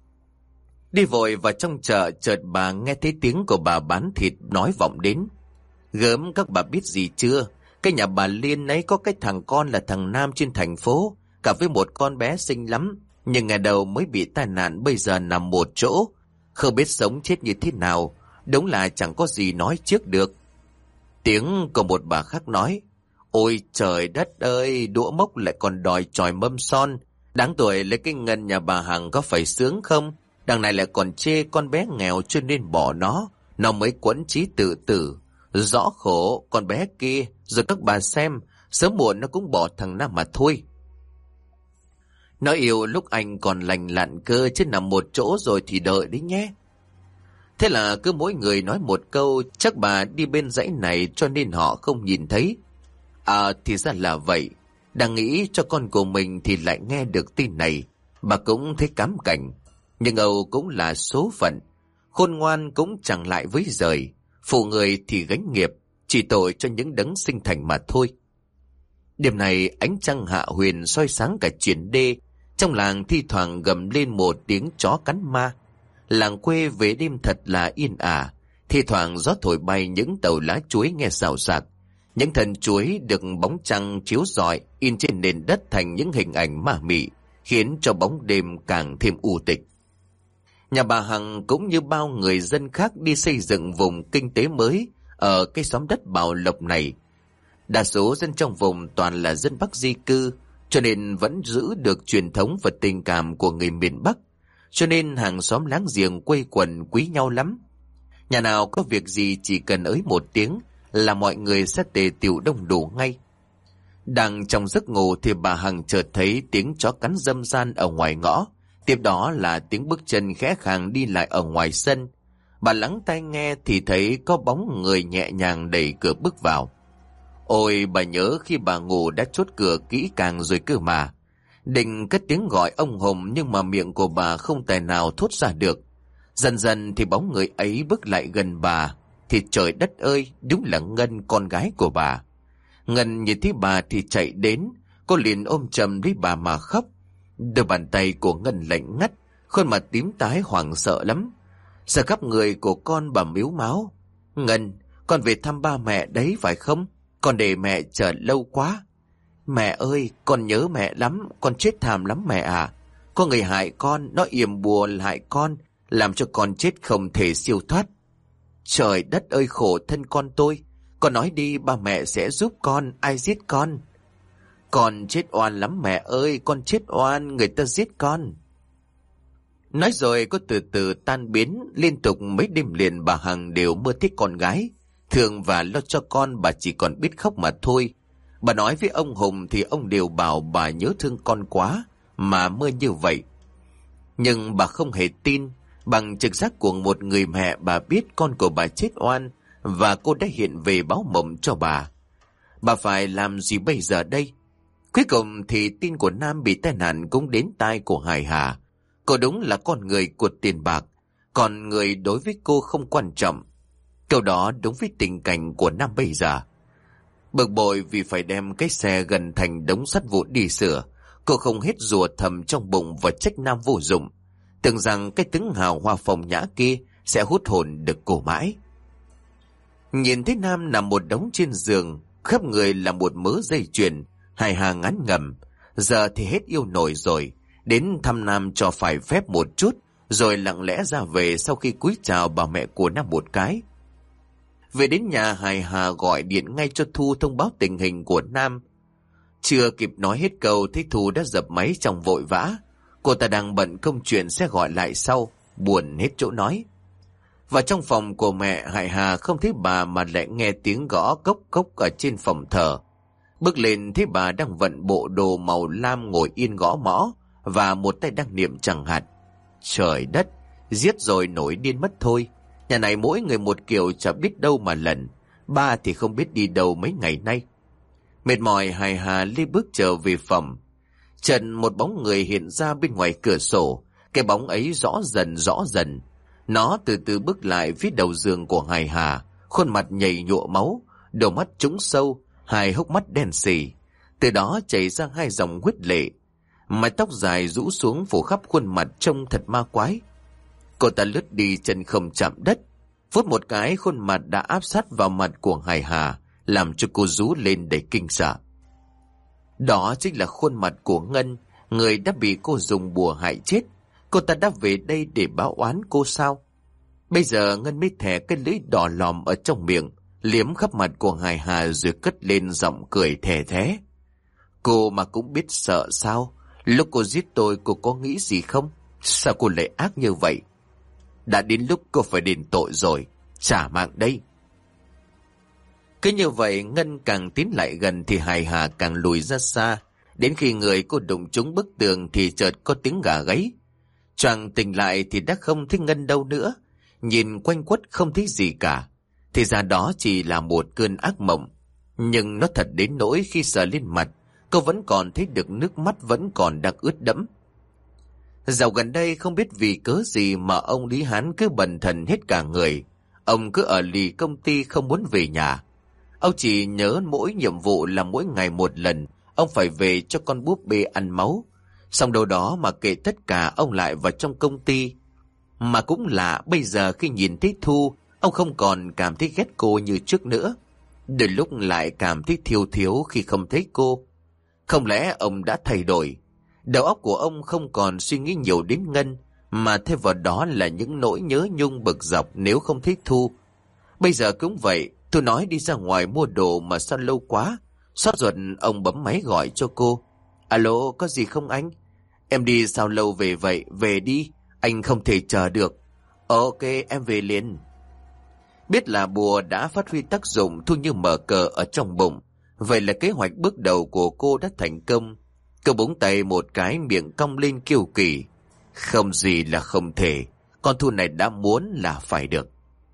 Đi vội vào trong chợ, chợt bà nghe thấy tiếng của bà bán thịt nói vọng đến. Gớm, các bà biết gì chưa? Cái nhà bà Liên ấy có cái thằng con là thằng Nam trên thành phố, cả với một con bé xinh lắm, nhưng ngày đầu mới bị tai nạn, bây giờ nằm một chỗ, không biết sống chết như thế nào. Đúng là chẳng có gì nói trước được. Tiếng của một bà khác nói: Ôi trời đất ơi, đũa mốc lại còn đòi chòi mâm son. Đáng tuổi lấy cái Ngân nhà bà Hằng có phải sướng không? Đằng này lại còn chê con bé nghèo cho nên bỏ nó, nó mới quẫn trí tự tử. Rõ khổ con bé kia, rồi các bà xem, sớm muộn nó cũng bỏ thằng Nam mà thôi. Nó yêu lúc anh còn lành lặn cơ, chứ nằm một chỗ rồi thì đợi đấy nhé. Thế là cứ mỗi người nói một câu, chắc bà đi bên dãy này cho nên họ không nhìn thấy. À thì ra là vậy. Đang nghĩ cho con của mình thì lại nghe được tin này. Bà cũng thấy cám cảnh. Nhưng Âu cũng là số phận. Khôn ngoan cũng chẳng lại với rời. Phụ người thì gánh nghiệp, chỉ tội cho những đấng sinh thành mà thôi. Đêm này ánh trăng hạ huyền soi sáng cả chuyển đê. Trong làng thi thoảng gầm lên một tiếng chó cắn ma. Làng quê về đêm thật là yên ả. Thi thoảng gió thổi bay những tàu lá chuối nghe xào xạc. Những thân chuối được bóng trăng chiếu rọi in trên nền đất thành những hình ảnh ma mị, khiến cho bóng đêm càng thêm u tịch. Nhà bà Hằng cũng như bao người dân khác đi xây dựng vùng kinh tế mới ở cái xóm đất Bảo Lộc này. Đa số dân trong vùng toàn là dân Bắc di cư, cho nên vẫn giữ được truyền thống và tình cảm của người miền Bắc. Cho nên hàng xóm láng giềng quây quần quý nhau lắm. Nhà nào có việc gì chỉ cần ới một tiếng là mọi người sẽ tề tựu đông đủ ngay. Đang trong giấc ngủ thì bà Hằng chợt thấy tiếng chó cắn râm ran ở ngoài ngõ. Tiếp đó là tiếng bước chân khẽ khàng đi lại ở ngoài sân. Bà lắng tai nghe thì thấy có bóng người nhẹ nhàng đẩy cửa bước vào. Ôi, bà nhớ khi bà ngủ đã chốt cửa kỹ càng rồi cơ mà. Định cất tiếng gọi ông Hùng nhưng mà miệng của bà không tài nào thốt ra được. Dần dần thì bóng người ấy bước lại gần bà. Thì trời đất ơi, đúng là Ngân, con gái của bà. Ngân nhìn thấy bà thì chạy đến, cô liền ôm chầm lấy bà mà khóc. Đôi bàn tay của Ngân lạnh ngắt, khuôn mặt tím tái hoảng sợ lắm. Giờ khắp người của con bà mếu máo. Ngân, con về thăm ba mẹ đấy phải không? Con để mẹ chờ lâu quá. Mẹ ơi, con nhớ mẹ lắm, con chết thảm lắm mẹ à. Có người hại con, nó yểm bùa hại con, làm cho con chết không thể siêu thoát. Trời đất ơi, khổ thân con tôi. Con nói đi, ba mẹ sẽ giúp con, ai giết con? Con chết oan lắm mẹ ơi, con chết oan, người ta giết con. Nói rồi cô từ từ tan biến. Liên tục mấy đêm liền bà Hằng đều mơ thấy con gái. Thương và lo cho con, bà chỉ còn biết khóc mà thôi. Bà nói với ông Hùng thì ông đều bảo bà nhớ thương con quá mà mơ như vậy. Nhưng bà không hề tin. Bằng trực giác của một người mẹ, bà biết con của bà chết oan và cô đã hiện về báo mộng cho bà. Bà phải làm gì bây giờ đây? Cuối cùng thì tin của Nam bị tai nạn cũng đến tai của Hải Hà. Cô đúng là con người của tiền bạc, còn người đối với cô không quan trọng. Câu đó đúng với tình cảnh của Nam bây giờ. Bực bội vì phải đem cái xe gần thành đống sắt vụn đi sửa, cô không hết rủa thầm trong bụng và trách Nam vô dụng. Tưởng rằng cái tướng hào hoa phong nhã kia sẽ hút hồn được cô mãi. Nhìn thấy Nam nằm một đống trên giường, khắp người là một mớ dây chuyền, hài hà ngắn ngầm. Giờ thì hết yêu nổi rồi, đến thăm Nam cho phải phép một chút, rồi lặng lẽ ra về sau khi cúi chào bà mẹ của Nam một cái. Về đến nhà, hài hà gọi điện ngay cho Thu thông báo tình hình của Nam. Chưa kịp nói hết câu, thấy Thu đã dập máy trong vội vã. Cô ta đang bận công chuyện, sẽ gọi lại sau, buồn hết chỗ nói. Và trong phòng của mẹ, hài hà không thấy bà mà lại nghe tiếng gõ cốc cốc ở trên phòng thờ. Bước lên thấy bà đang vận bộ đồ màu lam ngồi yên gõ mõ, và một tay đang niệm chẳng hạn. Trời đất, giết rồi nổi điên mất thôi. Nhà này mỗi người một kiểu, chả biết đâu mà lần. Ba thì không biết đi đâu mấy ngày nay. Mệt mỏi, hài hà lê bước trở về phòng. Trần một bóng người hiện ra bên ngoài cửa sổ. Cái bóng ấy rõ dần rõ dần. Nó từ từ bước lại phía đầu giường của hài hà, khuôn mặt nhầy nhụa máu, đôi mắt trũng sâu, hai hốc mắt đen sì. Từ đó chảy ra hai dòng huyết lệ. Mái tóc dài rũ xuống phủ khắp khuôn mặt trông thật ma quái. Cô ta lướt đi chân không chạm đất. Phút một cái, khuôn mặt đã áp sát vào mặt của hài hà, làm cho cô rú lên đầy kinh sợ. Đó chính là khuôn mặt của Ngân, người đã bị cô dùng bùa hại chết. Cô ta đã về đây để báo oán cô sao? Bây giờ Ngân mới thè cái lưỡi đỏ lòm ở trong miệng, liếm khắp mặt của hài hà rồi cất lên giọng cười thè thé. Cô mà cũng biết sợ sao? Lúc cô giết tôi, cô có nghĩ gì không? Sao cô lại ác như vậy? Đã đến lúc cô phải đền tội rồi, trả mạng đây. Cứ như vậy, Ngân càng tiến lại gần thì hài hà càng lùi ra xa. Đến khi người cô đụng trúng bức tường thì chợt có tiếng gà gáy. Choàng tỉnh lại thì đã không thấy Ngân đâu nữa. Nhìn quanh quất không thấy gì cả. Thì ra đó chỉ là một cơn ác mộng. Nhưng nó thật đến nỗi khi sờ lên mặt, cô vẫn còn thấy được nước mắt vẫn còn đang ướt đẫm. Dạo gần đây không biết vì cớ gì mà ông Lý Hán cứ bần thần hết cả người. Ông cứ ở lì công ty không muốn về nhà. Ông chỉ nhớ mỗi nhiệm vụ là mỗi ngày một lần ông phải về cho con búp bê ăn máu. Xong đâu đó mà kệ tất cả, ông lại vào trong công ty. Mà cũng lạ, bây giờ khi nhìn thấy Thu, ông không còn cảm thấy ghét cô như trước nữa. Đôi lúc lại cảm thấy thiếu thiếu khi không thấy cô. Không lẽ ông đã thay đổi? Đầu óc của ông không còn suy nghĩ nhiều đến Ngân, mà thêm vào đó là những nỗi nhớ nhung bực dọc nếu không thấy Thu. Bây giờ cũng vậy, Thu nói đi ra ngoài mua đồ mà sao lâu quá. Xót ruột, ông bấm máy gọi cho cô. Alo, có gì không anh? Em đi sao lâu về vậy? Về đi, anh không thể chờ được. Ok, em về liền. Biết là bùa đã phát huy tác dụng, Thu như mở cờ ở trong bụng. Vậy là kế hoạch bước đầu của cô đã thành công. Cô búng tay một cái, miệng cong lên kiêu kỳ. Không gì là không thể, con Thu này đã muốn là phải được.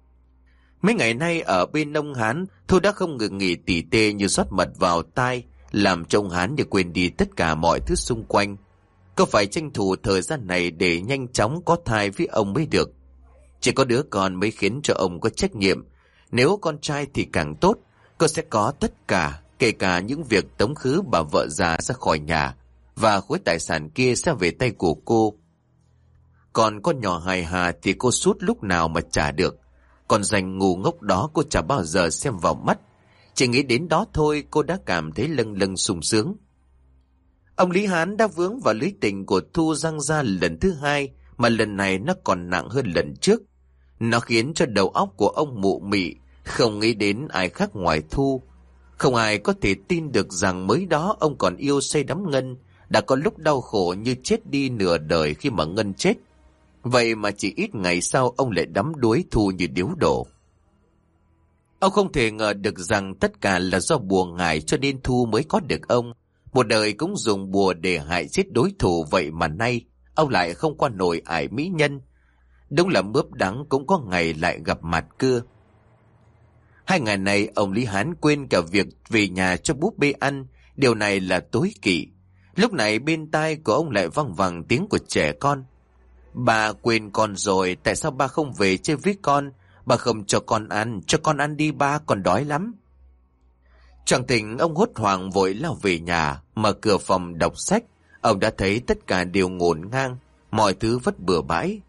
Mấy ngày nay ở bên ông Hán, Thu đã không ngừng nghỉ tỉ tê như rót mật vào tai, làm cho ông Hán như quên đi tất cả mọi thứ xung quanh. Cô phải tranh thủ thời gian này để nhanh chóng có thai với ông mới được. Chỉ có đứa con mới khiến cho ông có trách nhiệm. Nếu con trai thì càng tốt, cô sẽ có tất cả, kể cả những việc tống khứ bà vợ già ra khỏi nhà, và khối tài sản kia sẽ về tay của cô. Còn con nhỏ hài hà thì cô sút lúc nào mà trả được. Còn dành ngu ngốc đó cô chả bao giờ xem vào mắt. Chỉ nghĩ đến đó thôi cô đã cảm thấy lâng lâng sung sướng. Ông Lý Hán đã vướng vào lưới tình của Thu răng ra lần thứ hai, mà lần này nó còn nặng hơn lần trước. Nó khiến cho đầu óc của ông mụ mị, không nghĩ đến ai khác ngoài Thu. Không ai có thể tin được rằng mới đó ông còn yêu say đắm Ngân, đã có lúc đau khổ như chết đi nửa đời khi mà Ngân chết. Vậy mà chỉ ít ngày sau ông lại đắm đuối Thu như điếu đổ. Ông không thể ngờ được rằng tất cả là do bùa ngải cho nên Thu mới có được ông. Một đời cũng dùng bùa để hại chết đối thủ, vậy mà nay ông lại không qua nổi ải mỹ nhân. Đúng là mướp đắng cũng có ngày lại gặp mặt cưa. Hai ngày này ông Lý Hán quên cả việc về nhà cho búp bê ăn. Điều này là tối kỵ. Lúc này bên tai của ông lại văng vẳng tiếng của trẻ con. Bà quên con rồi, tại sao ba không về chơi với con? Bà không cho con ăn, cho con ăn đi ba, con đói lắm. Chẳng tỉnh, ông hốt hoảng vội lao về nhà, mở cửa phòng đọc sách. Ông đã thấy tất cả đều ngổn ngang, mọi thứ vất bừa bãi.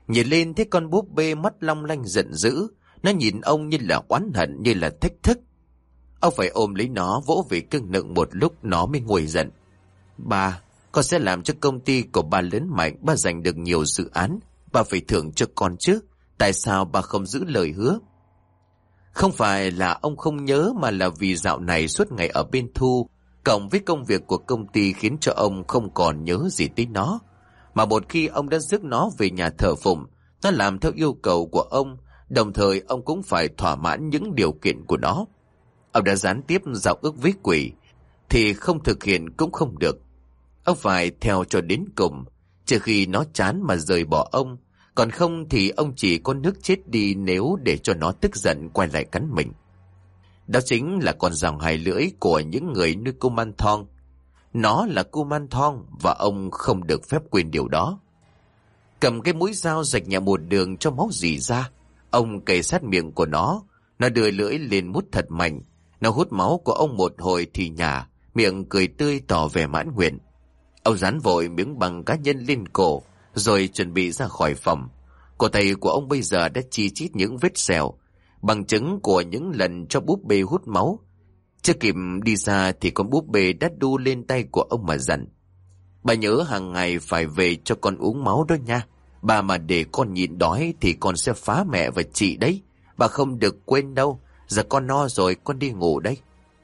Nhìn lên thấy con búp bê mắt long lanh giận dữ, nó nhìn ông như là oán hận, như là thách thức. Ông phải ôm lấy nó vỗ về cưng nựng một lúc nó mới nguôi giận. Ba, con sẽ làm cho công ty của ba lớn mạnh, ba giành được nhiều dự án, ba phải thưởng cho con chứ. Tại sao ba không giữ lời hứa? Không phải là ông không nhớ, mà là vì dạo này suốt ngày ở bên Thu, cộng với công việc của công ty khiến cho ông không còn nhớ gì tới nó. Mà một khi ông đã rước nó về nhà thờ phụng, nó làm theo yêu cầu của ông, đồng thời ông cũng phải thỏa mãn những điều kiện của nó. Ông đã gián tiếp giao ước với quỷ, thì không thực hiện cũng không được. Ông phải theo cho đến cùng, trừ khi nó chán mà rời bỏ ông, còn không thì ông chỉ có nước chết đi nếu để cho nó tức giận quay lại cắn mình. Đó chính là con rồng hai lưỡi của những người nuôi kuman thong. Nó là kuman thong và ông không được phép quên điều đó. Cầm cái mũi dao rạch nhẹ một đường cho máu rỉ ra, ông kề sát miệng của nó. Nó đưa lưỡi lên mút thật mạnh. Nó hút máu của ông một hồi thì nhả, miệng cười tươi tỏ vẻ mãn nguyện. Ông dán vội miếng bằng cá nhân lên cổ, rồi chuẩn bị ra khỏi phòng. Cổ tay của ông bây giờ đã chi chít những vết sẹo, bằng chứng của những lần cho búp bê hút máu. Chưa kịp đi ra thì con búp bê đã đu lên tay của ông mà dặn: Bà nhớ hàng ngày phải về cho con uống máu đó nha. Bà mà để con nhịn đói thì con sẽ phá mẹ và chị đấy. Bà không được quên đâu. Giờ con no rồi, con đi ngủ đấy.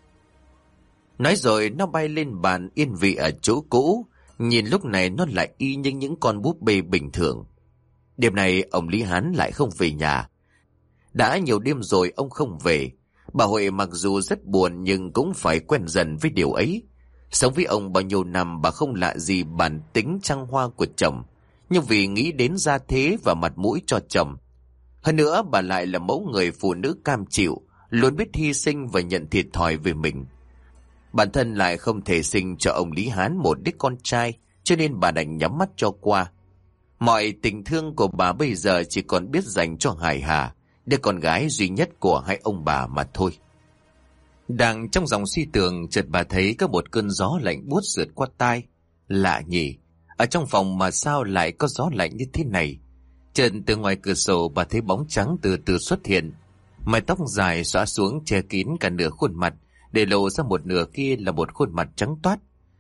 Nói rồi nó bay lên bàn yên vị ở chỗ cũ. Nhìn lúc này nó lại y như những con búp bê bình thường. Đêm này ông Lý Hán lại không về nhà. Đã nhiều đêm rồi ông không về. Bà Huệ mặc dù rất buồn nhưng cũng phải quen dần với điều ấy. Sống với ông bao nhiêu năm, bà không lạ gì bản tính trăng hoa của chồng, nhưng vì nghĩ đến gia thế và mặt mũi cho chồng. Hơn nữa bà lại là mẫu người phụ nữ cam chịu, luôn biết hy sinh và nhận thiệt thòi về mình. Bản thân lại không thể sinh cho ông Lý Hán một đứa con trai, cho nên bà đành nhắm mắt cho qua. Mọi tình thương của bà bây giờ chỉ còn biết dành cho Hải Hà, đứa con gái duy nhất của hai ông bà mà thôi. Đang trong dòng suy tưởng, chợt bà thấy có một cơn gió lạnh buốt sượt qua tai. Lạ nhỉ, ở trong phòng mà sao lại có gió lạnh như thế này? Chợt từ ngoài cửa sổ bà thấy bóng trắng từ từ xuất hiện. Mái tóc dài xõa xuống che kín cả nửa khuôn mặt, để lộ ra một nửa kia là một khuôn mặt trắng toát.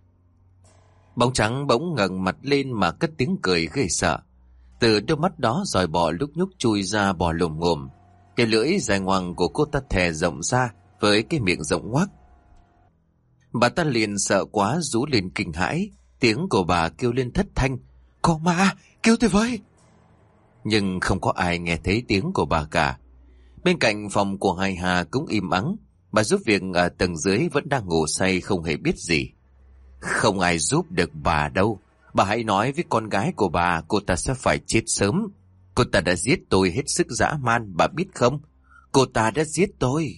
Bóng trắng bỗng ngẩng mặt lên mà cất tiếng cười ghê sợ. Từ đôi mắt đó dòi bọ lúc nhúc chui ra bò lồm ngồm. Cái lưỡi dài ngoằng của cô ta thè rộng ra với cái miệng rộng ngoác. Bà ta liền sợ quá rú lên kinh hãi. Tiếng của bà kêu lên thất thanh: Có ma, cứu tôi với! Nhưng không có ai nghe thấy tiếng của bà cả. Bên cạnh phòng của Hải Hà cũng im ắng. Bà giúp việc ở tầng dưới vẫn đang ngủ say không hề biết gì. Không ai giúp được bà đâu. Bà hãy nói với con gái của bà, cô ta sẽ phải chết sớm. Cô ta đã giết tôi hết sức dã man, bà biết không? Cô ta đã giết tôi.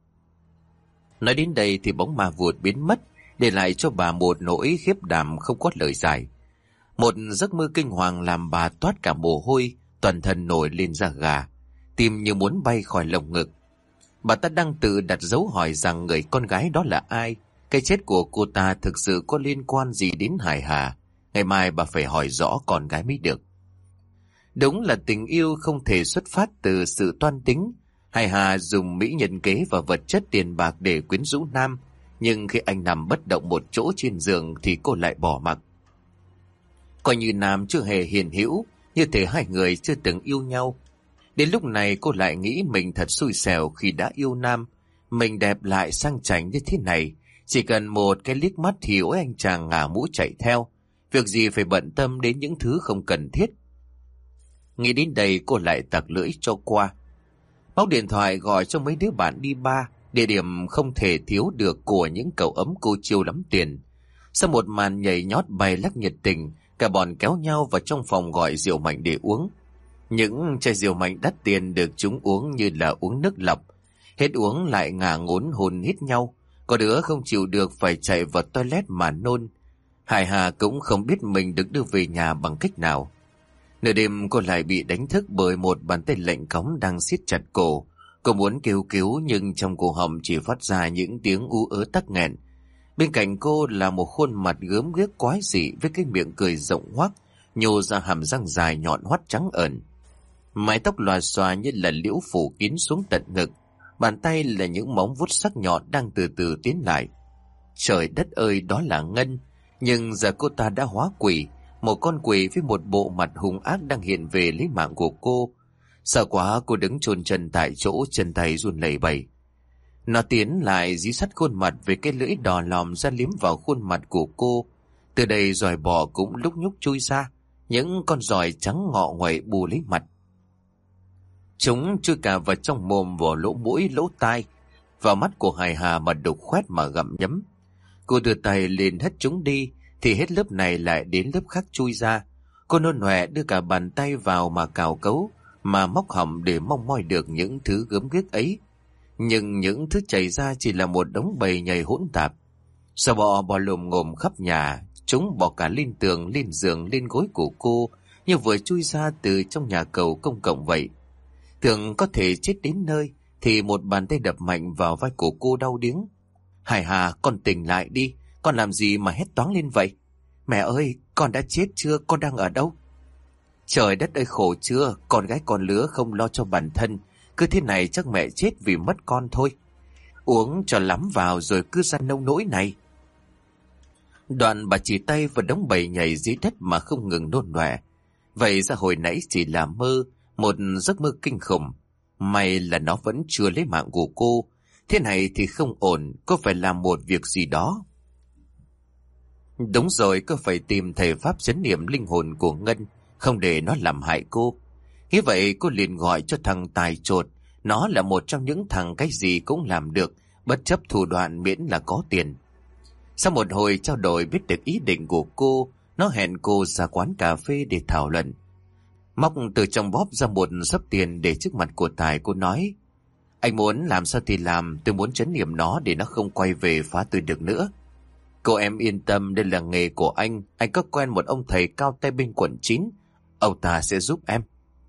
Nói đến đây thì bóng ma vụt biến mất, để lại cho bà một nỗi khiếp đảm không có lời giải. Một giấc mơ kinh hoàng làm bà toát cả mồ hôi, toàn thân nổi lên da gà, tim như muốn bay khỏi lồng ngực. Bà ta đang tự đặt dấu hỏi rằng người con gái đó là ai. Cái chết của cô ta thực sự có liên quan gì đến Hải Hà? Ngày mai bà phải hỏi rõ con gái mới được. Đúng là tình yêu không thể xuất phát từ sự toan tính. Hải Hà dùng mỹ nhân kế và vật chất tiền bạc để quyến rũ Nam, nhưng khi anh nằm bất động một chỗ trên giường thì cô lại bỏ mặc. Coi như Nam chưa hề hiền hữu, như thể hai người chưa từng yêu nhau. Đến lúc này cô lại nghĩ mình thật xui xẻo khi đã yêu Nam. Mình đẹp lại sang chảnh như thế này, chỉ cần một cái liếc mắt thì ối anh chàng ngả mũ chạy theo. Việc gì phải bận tâm đến những thứ không cần thiết. Nghĩ đến đây cô lại tặc lưỡi cho qua. Bóc điện thoại gọi cho mấy đứa bạn đi bar, địa điểm không thể thiếu được của những cậu ấm cô chiêu lắm tiền. Sau một màn nhảy nhót bay lắc nhiệt tình, cả bọn kéo nhau vào trong phòng gọi rượu mạnh để uống. Những chai rượu mạnh đắt tiền được chúng uống như là uống nước lọc. Hết uống lại ngả ngốn hôn hít nhau. Có đứa không chịu được phải chạy vào toilet mà nôn. Hải Hà cũng không biết mình được đưa về nhà bằng cách nào. Nửa đêm cô lại bị đánh thức bởi một bàn tay lạnh cóng đang siết chặt cổ. Cô muốn kêu cứu nhưng trong cổ họng chỉ phát ra những tiếng ú ớ tắc nghẹn. Bên cạnh cô là một khuôn mặt gớm ghiếc quái dị với cái miệng cười rộng hoác, nhô ra hàm răng dài nhọn hoắt trắng ẩn. Mái tóc lòa xòa như là liễu phủ kín xuống tận ngực, bàn tay là những móng vuốt sắc nhọn đang từ từ tiến lại. Trời đất ơi, đó là Ngân, nhưng giờ cô ta đã hóa quỷ, một con quỷ với một bộ mặt hung ác đang hiện về lấy mạng của cô. Sợ quá, cô đứng chôn chân tại chỗ, chân tay run lẩy bẩy. Nó tiến lại dí sát khuôn mặt với cái lưỡi đỏ lòm ra liếm vào khuôn mặt của cô. Từ đây giòi bò cũng lúc nhúc chui ra, những con giòi trắng ngọ nguậy bù lấy mặt. Chúng chui cả vào trong mồm, vào lỗ mũi, lỗ tai, vào mắt của hài hà mà đục khoét mà gặm nhấm. Cô đưa tay lên hất chúng đi, thì hết lớp này lại đến lớp khác chui ra. Cô nôn nọe đưa cả bàn tay vào mà cào cấu, mà móc họng để mong moi được những thứ gớm ghiếc ấy. Nhưng những thứ chảy ra chỉ là một đống bầy nhầy hỗn tạp. Sò bọ bò lồm ngồm khắp nhà, chúng bò cả lên tường, lên giường, lên gối của cô, như vừa chui ra từ trong nhà cầu công cộng vậy. Tưởng có thể chết đến nơi, thì một bàn tay đập mạnh vào vai của cô đau điếng. Hải Hà, con tỉnh lại đi, con làm gì mà hét toáng lên vậy? Mẹ ơi, con đã chết chưa, con đang ở đâu? Trời đất ơi, khổ chưa, con gái con lứa không lo cho bản thân, cứ thế này chắc mẹ chết vì mất con thôi. Uống cho lắm vào rồi cứ ra nông nỗi này. Đoạn bà chỉ tay vào đống bầy nhảy dưới đất mà không ngừng nôn nọe. Vậy ra hồi nãy chỉ là mơ, một giấc mơ kinh khủng. May là nó vẫn chưa lấy mạng của cô. Thế này thì không ổn, cô phải làm một việc gì đó. Đúng rồi, cô phải tìm thầy pháp trấn niệm linh hồn của Ngân, không để nó làm hại cô. Thế vậy cô liền gọi cho thằng Tài Chột. Nó là một trong những thằng cái gì cũng làm được, bất chấp thủ đoạn miễn là có tiền. Sau một hồi trao đổi biết được ý định của cô, nó hẹn cô ra quán cà phê để thảo luận. Móc từ trong bóp ra một xấp tiền để trước mặt của Tài, cô nói: Anh muốn làm sao thì làm, tôi muốn trấn niệm nó để nó không quay về phá tôi được nữa. Cô em yên tâm, đây là nghề của anh, anh có quen một ông thầy cao tay bên quận chín, ông ta sẽ giúp em.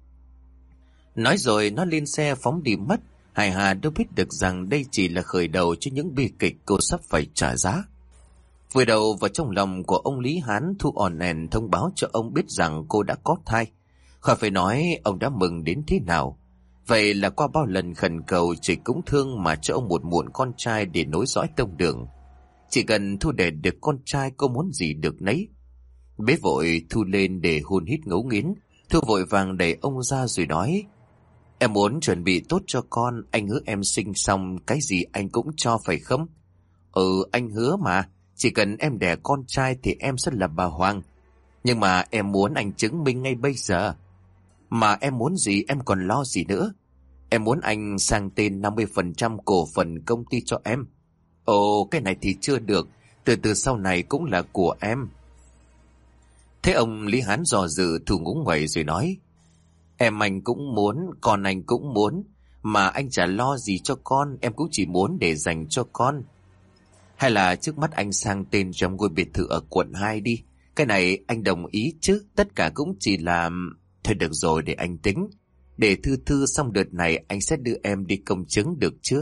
Nói rồi nó lên xe phóng đi mất. Hải Hà đâu biết được rằng đây chỉ là khởi đầu cho những bi kịch cô sắp phải trả giá. Vừa đầu vào trong lòng của ông Lý Hán, Thu òn èn thông báo cho ông biết rằng cô đã có thai. Khỏi phải nói ông đã mừng đến thế nào. Vậy là qua bao lần khẩn cầu trời cũng thương mà cho ông một muộn con trai để nối dõi tông đường. Chỉ cần Thu đẻ được con trai, cô muốn gì được nấy. Bế vội Thu lên để hôn hít ngấu nghiến. Thu vội vàng đẩy ông ra rồi nói: Em muốn chuẩn bị tốt cho con, anh hứa em sinh xong cái gì anh cũng cho phải không? Ừ, anh hứa mà, chỉ cần em đẻ con trai thì em sẽ là bà Hoàng. Nhưng mà em muốn anh chứng minh ngay bây giờ. Mà em muốn gì em còn lo gì nữa? Em muốn anh sang tên năm mươi phần trăm cổ phần công ty cho em. Ồ, cái này thì chưa được, từ từ sau này cũng là của em. Thế ông Lý Hán dò dự, Thu ngúng nguẩy rồi nói: Em anh cũng muốn, con anh cũng muốn, mà anh chả lo gì cho con, em cũng chỉ muốn để dành cho con. Hay là trước mắt anh sang tên trong ngôi biệt thự ở quận hai đi, cái này anh đồng ý chứ, tất cả cũng chỉ là... Thôi được rồi, để anh tính. Để thư thư xong đợt này anh sẽ đưa em đi công chứng được chứ.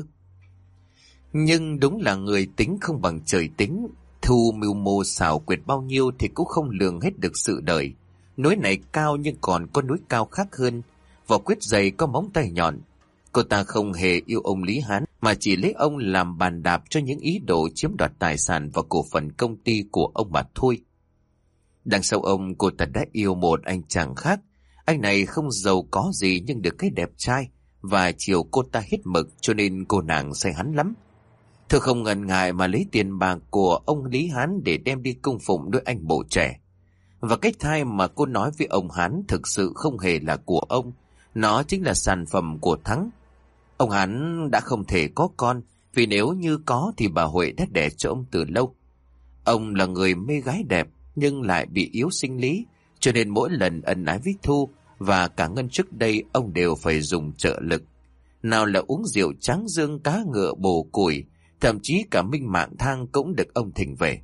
Nhưng đúng là người tính không bằng trời tính. Thu mưu mô xảo quyệt bao nhiêu thì cũng không lường hết được sự đời. Núi này cao nhưng còn có núi cao khác hơn. Vỏ quyết dày có móng tay nhọn. Cô ta không hề yêu ông Lý Hán, mà chỉ lấy ông làm bàn đạp cho những ý đồ chiếm đoạt tài sản và cổ phần công ty của ông mà thôi. Đằng sau ông, cô ta đã yêu một anh chàng khác. Anh này không giàu có gì nhưng được cái đẹp trai, và chiều cô ta hết mực, cho nên cô nàng say hắn lắm. Thôi không ngần ngại mà lấy tiền bạc của ông Lý Hán để đem đi cung phụng đôi anh bổ trẻ. Và cái thai mà cô nói với ông Hán thực sự không hề là của ông, nó chính là sản phẩm của Thắng. Ông Hán đã không thể có con, vì nếu như có thì bà Huệ đã đẻ cho ông từ lâu. Ông là người mê gái đẹp nhưng lại bị yếu sinh lý, cho nên mỗi lần ân ái với Thu và cả Ngân trước đây, ông đều phải dùng trợ lực. Nào là uống rượu tráng dương, cá ngựa, bồ củi, thậm chí cả minh mạng thang cũng được ông thỉnh về.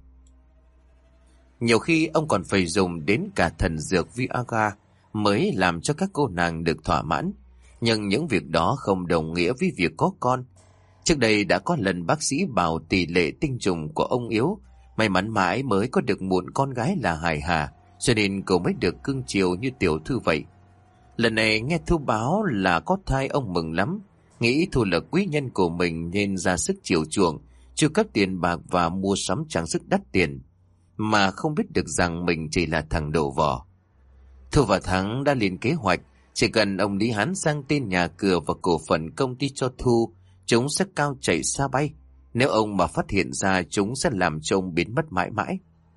Nhiều khi ông còn phải dùng đến cả thần dược Viagra mới làm cho các cô nàng được thỏa mãn. Nhưng những việc đó không đồng nghĩa với việc có con. Trước đây đã có lần bác sĩ bảo tỷ lệ tinh trùng của ông yếu, may mắn mãi mới có được một con gái là Hải Hà, cho nên cậu mới được cưng chiều như tiểu thư vậy. Lần này nghe Thu báo là có thai, ông mừng lắm, nghĩ Thu là quý nhân của mình nên ra sức chiều chuộng, chu cấp tiền bạc và mua sắm trang sức đắt tiền, mà không biết được rằng mình chỉ là thằng đầu vò. Thu và Thắng đã lên kế hoạch, chỉ cần ông Lý Hán sang tên nhà cửa và cổ phần công ty cho Thu, chúng sẽ cao chạy xa bay. Nếu ông mà phát hiện ra, chúng sẽ làm cho ông biến mất mãi mãi.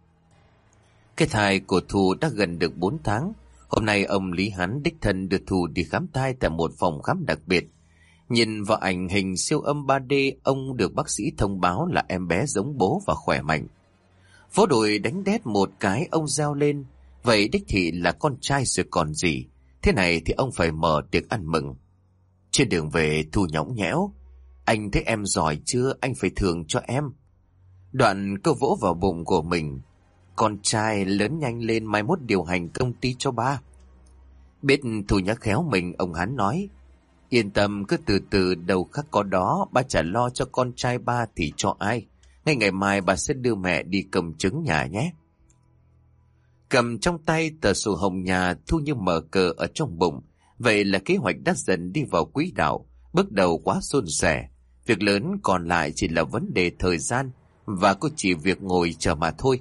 Cái thai của Thu đã gần được bốn tháng. Hôm nay ông Lý Hán đích thân đưa Thu đi khám thai tại một phòng khám đặc biệt. Nhìn vào ảnh hình siêu âm ba D, ông được bác sĩ thông báo là em bé giống bố và khỏe mạnh. Vỗ đùi đánh đét một cái, ông reo lên. Vậy đích thị là con trai rồi còn gì. Thế này thì ông phải mở tiệc ăn mừng. Trên đường về, Thu nhõng nhẽo. Anh thấy em giỏi chưa, anh phải thưởng cho em. Đoạn cô vỗ vào bụng của mình. Con trai lớn nhanh lên, mai mốt điều hành công ty cho ba. Biết Thu nhắc khéo mình, ông Hán nói. Yên tâm, cứ từ từ, đầu khắc có đó, ba chả lo cho con trai ba thì cho ai. Ngay ngày mai bà sẽ đưa mẹ đi cầm trứng nhà nhé. Cầm trong tay tờ sổ hồng nhà, Thu như mở cờ ở trong bụng. Vậy là kế hoạch đã dần đi vào quỹ đạo. Bước đầu quá suôn sẻ. Việc lớn còn lại chỉ là vấn đề thời gian, và cô chỉ việc ngồi chờ mà thôi.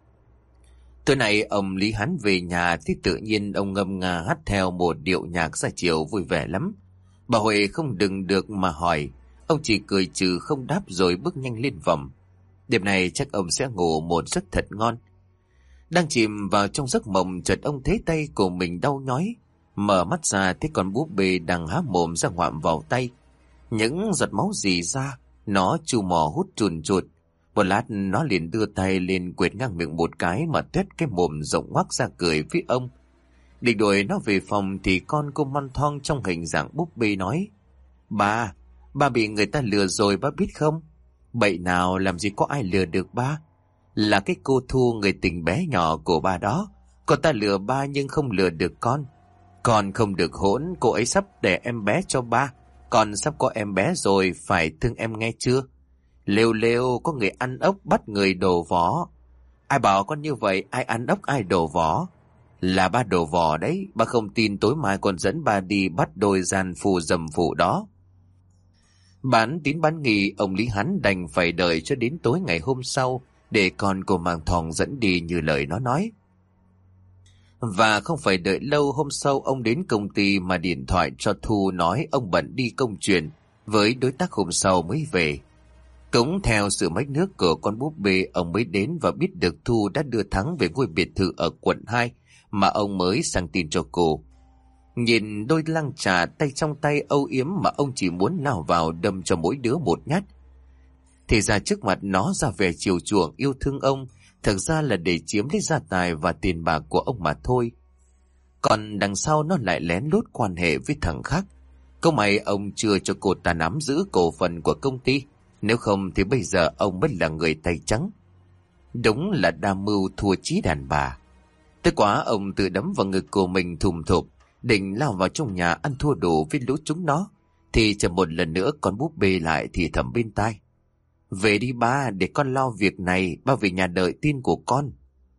Tối nay ông Lý Hán về nhà thì tự nhiên ông ngâm nga hát theo một điệu nhạc ra chiều vui vẻ lắm. Bà Huệ không đừng được mà hỏi, ông chỉ cười trừ không đáp rồi bước nhanh lên phòng. Đêm này chắc ông sẽ ngủ một giấc thật ngon. Đang chìm vào trong giấc mộng, chợt ông thấy tay của mình đau nhói. Mở mắt ra thấy con búp bê đang há mồm ra ngoạm vào tay. Những giọt máu rỉ ra, nó chu mò hút chùn chụt. Một lát nó liền đưa tay lên quệt ngang miệng một cái mà tuét cái mồm rộng ngoác ra cười với ông. Định đuổi nó về phòng thì con cô Mon Thong trong hình dạng búp bê nói: Ba, ba bị người ta lừa rồi, ba biết không? Bậy nào, làm gì có ai lừa được ba. Là cái cô Thu, người tình bé nhỏ của ba đó. Cô ta lừa ba nhưng không lừa được con. Con không được hỗn, cô ấy sắp đẻ em bé cho ba. Con sắp có em bé rồi, phải thương em nghe chưa? Lêu lêu, có người ăn ốc bắt người đổ vỏ. Ai bảo con như vậy, ai ăn ốc ai đổ vỏ? Là ba đổ vỏ đấy, ba không tin tối mai con dẫn ba đi bắt đôi gian phù dầm phụ đó. Bán tín bán nghi, ông Lý Hán đành phải đợi cho đến tối ngày hôm sau để con cô Mang Thòng dẫn đi như lời nó nói. Và không phải đợi lâu, hôm sau ông đến công ty mà điện thoại cho Thu nói ông bận đi công chuyện với đối tác, hôm sau mới về. Cũng theo sự mách nước của con búp bê, ông mới đến và biết được Thu đã đưa Thắng về ngôi biệt thự ở quận hai mà ông mới sang tin cho cô. Nhìn đôi lăng trà tay trong tay âu yếm mà ông chỉ muốn nào vào đâm cho mỗi đứa một nhát. Thì ra trước mặt nó ra vẻ chiều chuộng yêu thương ông, thực ra là để chiếm lấy gia tài và tiền bạc của ông mà thôi. Còn đằng sau nó lại lén lút quan hệ với thằng khác. Câu mày ông chưa cho cô ta nắm giữ cổ phần của công ty, nếu không thì bây giờ ông mới là người tay trắng. Đúng là đa mưu thua chí đàn bà. Tới quá ông tự đấm vào ngực của mình thùm thụp, định lao vào trong nhà ăn thua đủ với lũ chúng nó, thì chờ một lần nữa con búp bê lại thì thầm bên tai: Về đi ba, để con lo việc này, ba về nhà đợi tin của con.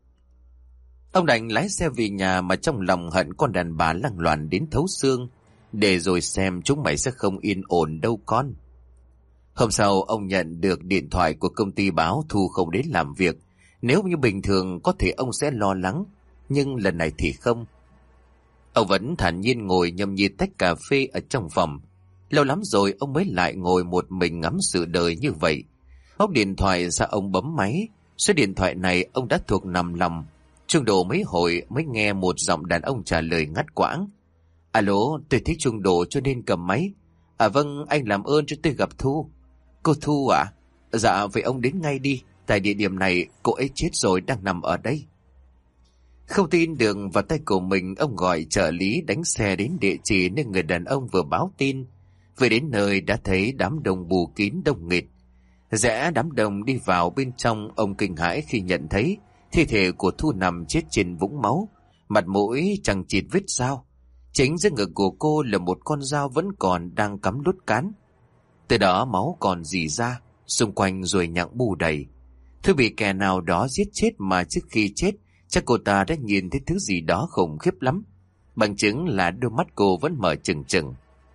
Ông đành lái xe về nhà mà trong lòng hận con đàn bà lăng loàn đến thấu xương. Để rồi xem chúng mày sẽ không yên ổn đâu con. Hôm sau ông nhận được điện thoại của công ty báo Thu không đến làm việc. Nếu như bình thường có thể ông sẽ lo lắng, nhưng lần này thì không. Ông vẫn thản nhiên ngồi nhâm nhi tách cà phê ở trong phòng. Lâu lắm rồi ông mới lại ngồi một mình ngắm sự đời như vậy. Móc điện thoại ra ông bấm máy. Số điện thoại này ông đã thuộc nằm lòng. Chuông đổ mấy hồi mới nghe một giọng đàn ông trả lời ngắt quãng: Alo, tôi thích chuông đổ cho nên cầm máy. À vâng, anh làm ơn cho tôi gặp Thu. Cô Thu ạ? À? Dạ, vậy ông đến ngay đi. Tại địa điểm này cô ấy chết rồi, đang nằm ở đây. Không tin được vào tay của mình, ông gọi trợ lý đánh xe đến địa chỉ nơi người đàn ông vừa báo tin. Về đến nơi đã thấy đám đông bù kín đông nghịt. Rẽ đám đông đi vào bên trong, ông kinh hãi khi nhận thấy thi thể của Thu nằm chết trên vũng máu, mặt mũi chẳng chịt vết dao. Chính dưới ngực của cô là một con dao vẫn còn đang cắm đốt cán. Từ đó máu còn rỉ ra, xung quanh rồi nhặng bù đầy. Thứ bị kẻ nào đó giết chết mà trước khi chết chắc cô ta đã nhìn thấy thứ gì đó khủng khiếp lắm. bằng chứng là đôi mắt cô vẫn mở trừng trừng.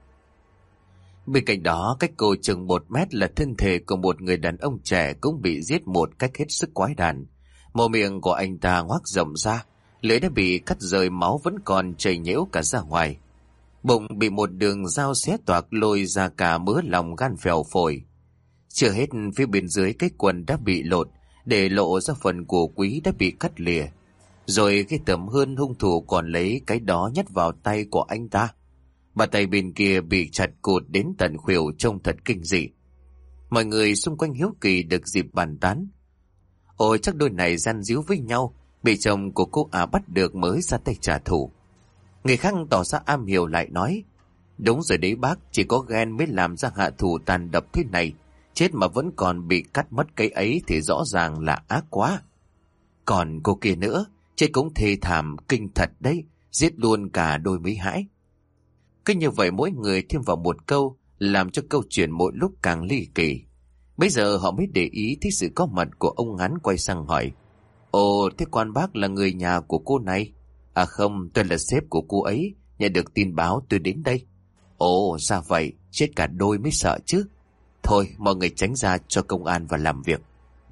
Bên cạnh đó, cách cô chừng một mét là thân thể của một người đàn ông trẻ cũng bị giết một cách hết sức quái đản. Mồm miệng của anh ta ngoác rộng ra, lưỡi đã bị cắt rời, máu vẫn còn chảy nhễu cả ra ngoài. Bụng bị một đường dao xé toạc lôi ra cả mớ lòng gan phèo phổi. Chưa hết, phía bên dưới cái quần đã bị lột, để lộ ra phần của Quý đã bị cắt lìa. Rồi cái tầm hơn, hung thủ còn lấy cái đó nhét vào tay của anh ta. Bàn tay bên kia bị chặt cụt đến tận khuỷu, trông thật kinh dị. Mọi người xung quanh hiếu kỳ được dịp bàn tán. Ôi, chắc đôi này gian díu với nhau, bị chồng của cô ả bắt được mới ra tay trả thù. Người khác tỏ ra am hiểu lại nói, đúng rồi đấy bác, chỉ có ghen mới làm ra hạ thủ tàn độc thế này. Chết mà vẫn còn bị cắt mất cái ấy thì rõ ràng là ác quá. Còn cô kia nữa, chết cũng thê thảm kinh thật đấy, giết luôn cả đôi mới hãi. Cứ như vậy mỗi người thêm vào một câu, làm cho câu chuyện mỗi lúc càng ly kỳ. Bây giờ họ mới để ý thấy sự có mặt của ông Ngắn, quay sang hỏi, ồ, thế quan bác là người nhà của cô này? À không, tôi là sếp của cô ấy, nhận được tin báo tôi đến đây. Ồ, ra vậy, chết cả đôi mới sợ chứ. Thôi, mọi người tránh ra cho công an và làm việc.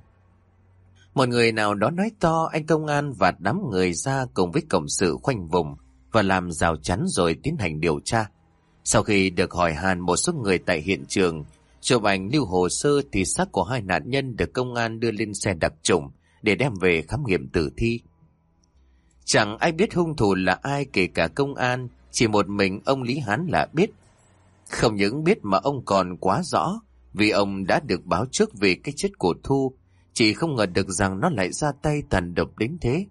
Một người nào đó nói to, anh công an và đám người ra cùng với cộng sự khoanh vùng và làm rào chắn rồi tiến hành điều tra. Sau khi được hỏi han một số người tại hiện trường, chụp ảnh lưu hồ sơ thì xác của hai nạn nhân được công an đưa lên xe đặc trùng để đem về khám nghiệm tử thi. Chẳng ai biết hung thủ là ai, kể cả công an, chỉ một mình ông Lý Hán là biết. Không những biết mà ông còn quá rõ, vì ông đã được báo trước về cái chết của Thu, chỉ không ngờ được rằng nó lại ra tay tàn độc đến thế.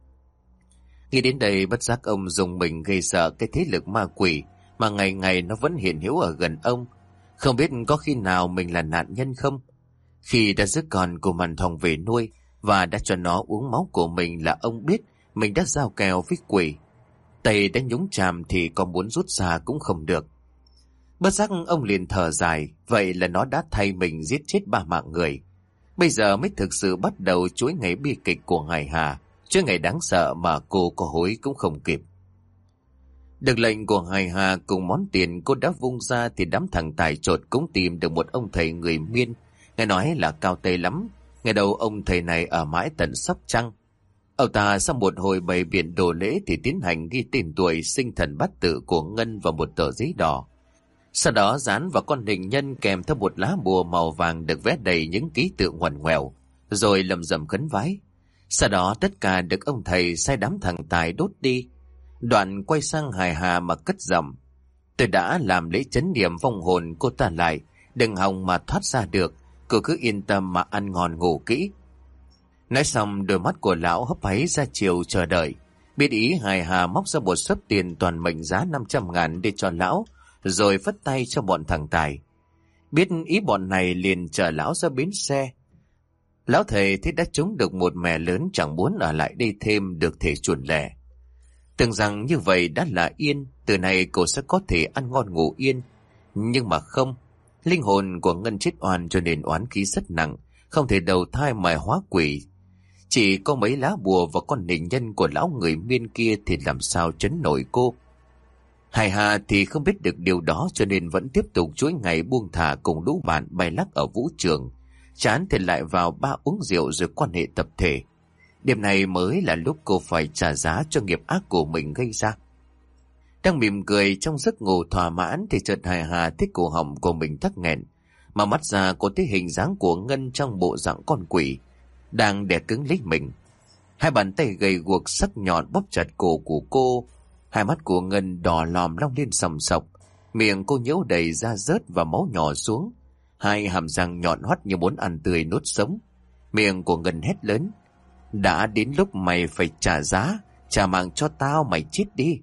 Nghĩ đến đây, bất giác ông dùng mình gây sợ cái thế lực ma quỷ mà ngày ngày nó vẫn hiện hữu ở gần ông. Không biết có khi nào mình là nạn nhân không? Khi đã giữ con của Màn Thòng về nuôi và đã cho nó uống máu của mình là ông biết mình đã giao kèo với quỷ. Tay đã nhúng chàm thì có muốn rút ra cũng không được. Bất giác ông liền thở dài, vậy là nó đã thay mình giết chết ba mạng người. Bây giờ mới thực sự bắt đầu chuỗi ngày bi kịch của Hải Hà, chuỗi ngày đáng sợ mà cô có hối cũng không kịp. Được lệnh của Hải Hà cùng món tiền cô đã vung ra thì đám thằng tài chột cũng tìm được một ông thầy người Miên, nghe nói là cao tay lắm. Ngày đầu ông thầy này ở mãi tận Sóc Trăng. Ông ta sau một hồi bày biện đồ lễ thì tiến hành ghi tên tuổi sinh thần bát tự của Ngân vào một tờ giấy đỏ. Sau đó dán vào con hình nhân kèm theo một lá bùa màu vàng được vẽ đầy những ký tự ngoằn ngoèo, rồi lầm rầm khấn vái. Sau đó tất cả được ông thầy sai đám thằng tài đốt đi. Đoạn quay sang Hải Hà mà cất giọng, tôi đã làm lễ chấn niệm vong hồn cô ta lại, đừng hòng mà thoát ra được, cô cứ yên tâm mà ăn ngon ngủ kỹ. Nói xong, đôi mắt của lão hấp háy ra chiều chờ đợi. Biết ý, Hải Hà móc ra một xấp tiền toàn mệnh giá năm trăm ngàn để cho lão, rồi phất tay cho bọn thằng tài. Biết ý bọn này liền chở lão ra bến xe. Lão thầy thấy đã trúng được một mẻ lớn, chẳng muốn ở lại đây thêm, được thể chuẩn lẻ. Tưởng rằng như vậy đã là yên, từ này cô sẽ có thể ăn ngon ngủ yên. Nhưng mà không, linh hồn của Ngân chết oan cho nên oán khí rất nặng, không thể đầu thai mà hóa quỷ. Chỉ có mấy lá bùa và con hình nhân của lão người Miên kia thì làm sao trấn nổi cô. Hải Hà thì không biết được điều đó cho nên vẫn tiếp tục chuỗi ngày buông thả cùng lũ bạn bay lắc ở vũ trường. Chán thì lại vào ba uống rượu rồi quan hệ tập thể. Đêm này mới là lúc cô phải trả giá cho nghiệp ác của mình gây ra. Đang mỉm cười trong giấc ngủ thỏa mãn thì chợt Hải Hà thấy cổ họng của mình tắc nghẹn, mà mắt ra cô thấy hình dáng của Ngân trong bộ dạng con quỷ đang đè cứng lấy mình. Hai bàn tay gầy guộc sắc nhọn bóp chặt cổ của cô. Hai mắt của Ngân đỏ lòm long lên sòng sọc, miệng cô nhễu đầy da rớt và máu nhỏ xuống. Hai hàm răng nhọn hoắt như muốn ăn tươi nuốt sống. Miệng của Ngân hét lớn, đã đến lúc mày phải trả giá, trả mạng cho tao, mày chết đi.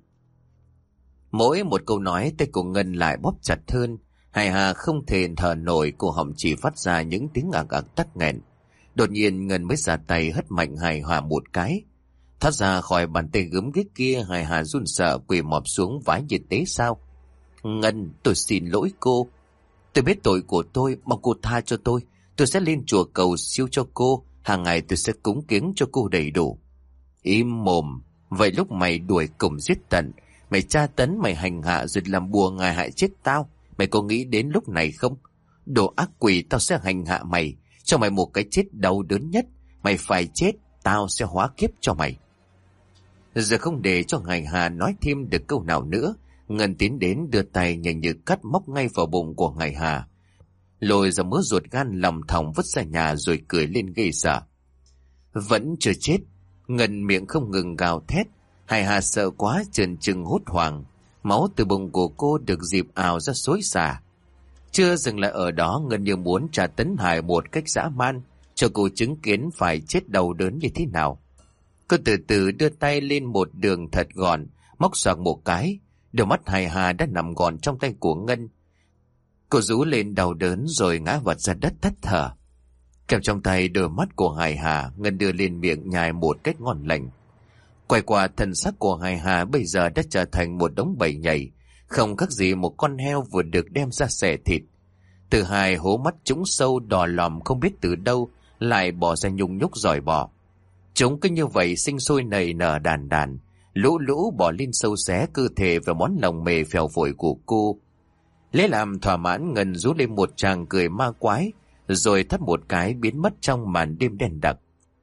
Mỗi một câu nói, tay của Ngân lại bóp chặt hơn. Hải Hà không thể thở nổi, cổ họng chỉ phát ra những tiếng ạc ạc tắc nghẹn. Đột nhiên Ngân mới ra tay hất mạnh Hải Hà một cái. Thoát ra khỏi bàn tay gớm ghiếc kia, Hải Hà run sợ quỳ mọp xuống vái như tế sao. Ngân, tôi xin lỗi cô. Tôi biết tội của tôi, mong cô tha cho tôi. Tôi sẽ lên chùa cầu siêu cho cô. Hàng ngày tôi sẽ cúng kiếng cho cô đầy đủ. Im mồm. Vậy lúc mày đuổi cùng giết tận, Mày tra tấn, mày hành hạ rồi làm bùa ngài hại chết tao. Mày có nghĩ đến lúc này không? Đồ ác quỷ, tao sẽ hành hạ mày, cho mày một cái chết đau đớn nhất. Mày phải chết, tao sẽ hóa kiếp cho mày. Giờ không để cho ngài Hà nói thêm được câu nào nữa, Ngân tiến đến đưa tay nhanh như cắt móc ngay vào bụng của ngài Hà, lôi ra mớ ruột gan lòng thòng vứt ra nhà rồi cười lên ghê sợ. Vẫn chưa chết, Ngân miệng không ngừng gào thét. Hải Hà sợ quá trần trừng hốt hoảng, máu từ bụng của cô được dịp ào ra xối xả. Chưa dừng lại ở đó, Ngân như muốn tra tấn Hải một cách dã man, cho cô chứng kiến phải chết đau đớn như thế nào. Cô từ từ đưa tay lên một đường thật gọn, móc xoạc một cái, đôi mắt Hải Hà đã nằm gọn trong tay của Ngân. Cô rú lên đau đớn rồi ngã vật ra đất thất thở. Kẹp trong tay đôi mắt của Hải Hà, Ngân đưa lên miệng nhai một cách ngon lành. Quay qua, thân xác của Hải Hà bây giờ đã trở thành một đống bầy nhầy, không khác gì một con heo vừa được đem ra xẻ thịt. Từ hai hố mắt trũng sâu đỏ lòm không biết từ đâu lại bỏ ra nhung nhúc giỏi bò. Chúng cứ như vậy sinh sôi nảy nở đàn đàn, lũ lũ bỏ lên sâu xé cơ thể và món lòng mề phèo phổi của cô. Lấy làm thỏa mãn, Ngân rú lên một tràng cười ma quái, rồi thắt một cái biến mất trong màn đêm đen đặc.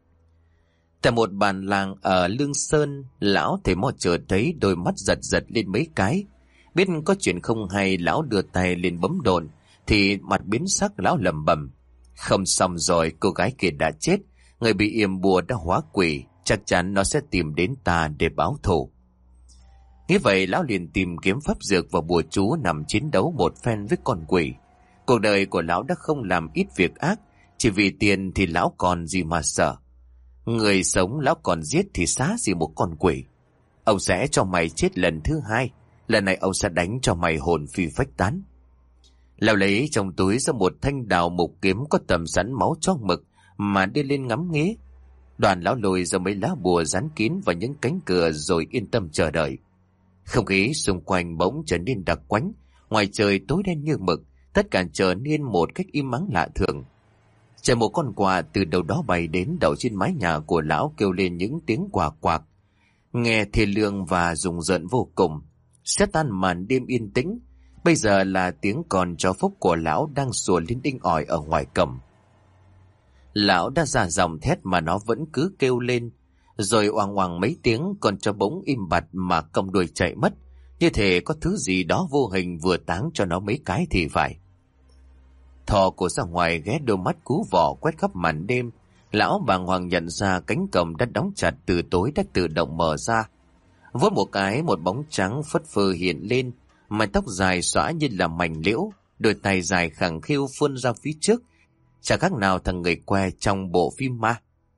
Tại một bàn làng ở Lương Sơn, lão thầy mo chợt thấy đôi mắt giật giật lên mấy cái. Biết có chuyện không hay, lão đưa tay lên bấm đồn, thì mặt biến sắc, lão lẩm bẩm: không xong rồi, cô gái kia đã chết, người bị yểm bùa đã hóa quỷ, chắc chắn nó sẽ tìm đến ta để báo thù. Nghĩ vậy, lão liền tìm kiếm pháp dược và bùa chú nằm chiến đấu một phen với con quỷ. Cuộc đời của lão đã không làm ít việc ác, chỉ vì tiền thì lão còn gì mà sợ. Người sống lão còn giết thì xá gì một con quỷ. Ông sẽ cho mày chết lần thứ hai, lần này ông sẽ đánh cho mày hồn phi phách tán. Lão lấy trong túi ra một thanh đào mục kiếm có tầm sẵn máu cho mực mà đưa lên ngắm nghía. Đoàn lão lùi ra mấy lá bùa dán kín vào những cánh cửa rồi yên tâm chờ đợi. Không khí xung quanh bỗng trở nên đặc quánh, ngoài trời tối đen như mực, tất cả trở nên một cách im ắng lạ thường. Chạy một con quạ từ đầu đó bay đến đậu trên mái nhà của lão, kêu lên những tiếng quạc quạc, nghe thê lương và rùng rợn vô cùng. Sẽ tan màn đêm yên tĩnh, bây giờ là tiếng con chó phúc của lão đang sủa lên đinh ỏi ở ngoài cổng. Lão đã ra giọng thét mà nó vẫn cứ kêu lên, rồi oang oang mấy tiếng, con chó bỗng im bặt mà cong đuôi chạy mất, như thể có thứ gì đó vô hình vừa táng cho nó mấy cái thì phải. Thò cổ ra ngoài, ghé đôi mắt cú vỏ quét khắp màn đêm. Lão bàng hoàng nhận ra cánh cổng đã đóng chặt từ tối đã tự động mở ra. Vốt một cái, một bóng trắng phất phơ hiện lên, mái tóc dài xõa như là mảnh liễu, đôi tay dài khẳng khiu phun ra phía trước, chả khác nào thằng người que trong bộ phim ma.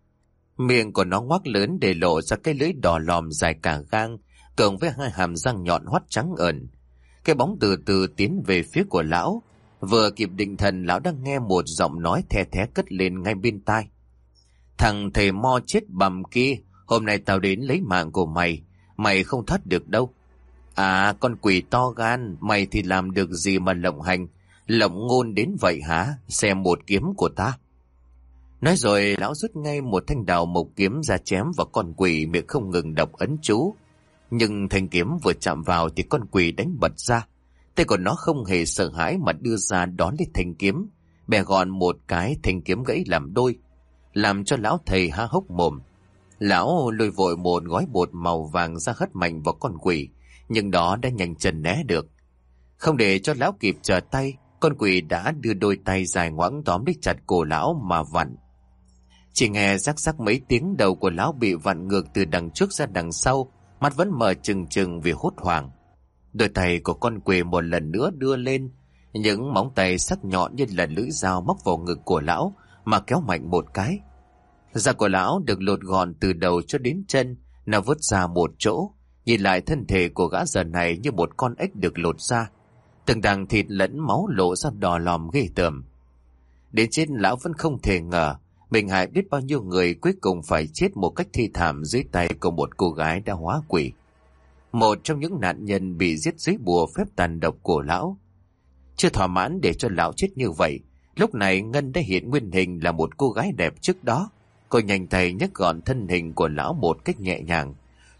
Miệng của nó ngoác lớn để lộ ra cái lưỡi đỏ lòm dài cả gang, cộng với hai hàm răng nhọn hoắt trắng ẩn. Cái bóng từ từ tiến về phía của lão. Vừa kịp định thần, lão đang nghe một giọng nói the thé cất lên ngay bên tai: thằng thầy mo chết bầm kia, hôm nay tao đến lấy mạng của mày, mày không thoát được đâu. À, con quỷ to gan, mày thì làm được gì mà lộng hành, lộng ngôn đến vậy hả? Xem một kiếm của ta. Nói rồi lão rút ngay một thanh đào mộc kiếm ra chém vào con quỷ, miệng không ngừng đọc ấn chú. Nhưng thanh kiếm vừa chạm vào thì con quỷ đánh bật ra. Tay của nó không hề sợ hãi mà đưa ra đón lấy thanh kiếm, bè gọn một cái, thanh kiếm gãy làm đôi, làm cho lão thầy há hốc mồm. Lão lôi vội một gói bột màu vàng ra hất mạnh vào con quỷ, nhưng đó đã nhanh chân né được. Không để cho lão kịp trở tay, con quỷ đã đưa đôi tay dài ngoãng tóm lấy chặt cổ lão mà vặn. Chỉ nghe rắc rắc mấy tiếng, đầu của lão bị vặn ngược từ đằng trước ra đằng sau, mắt vẫn mở trừng trừng vì hốt hoảng. Đôi tay của con quỷ một lần nữa đưa lên, những móng tay sắc nhọn như là lưỡi dao móc vào ngực của lão mà kéo mạnh một cái. Da của lão được lột gọn từ đầu cho đến chân, nó vứt ra một chỗ. Nhìn lại thân thể của gã giờ này như một con ếch được lột ra, từng đằng thịt lẫn máu lộ ra đỏ lòm ghê tởm. Đến chết lão vẫn không thể ngờ mình hại biết bao nhiêu người cuối cùng phải chết một cách thi thảm dưới tay của một cô gái đã hóa quỷ. Một trong những nạn nhân bị giết dưới bùa phép tàn độc của lão. Chưa thỏa mãn để cho lão chết như vậy, lúc này Ngân đã hiện nguyên hình là một cô gái đẹp trước đó. Cô nhanh tay nhấc gọn thân hình của lão một cách nhẹ nhàng,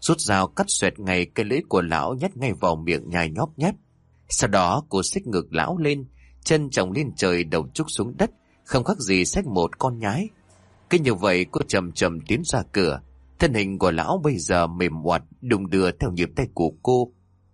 rút dao cắt xoẹt ngay cái lưỡi của lão, nhét ngay vào miệng nhai nhóp nhép. Sau đó cô xích ngực lão lên, chân chồng lên trời, đầu trúc xuống đất, không khác gì xách một con nhái. Cứ như vậy cô chậm chậm tiến ra cửa. Thân hình của lão bây giờ mềm oặt, đung đưa theo nhịp tay của cô.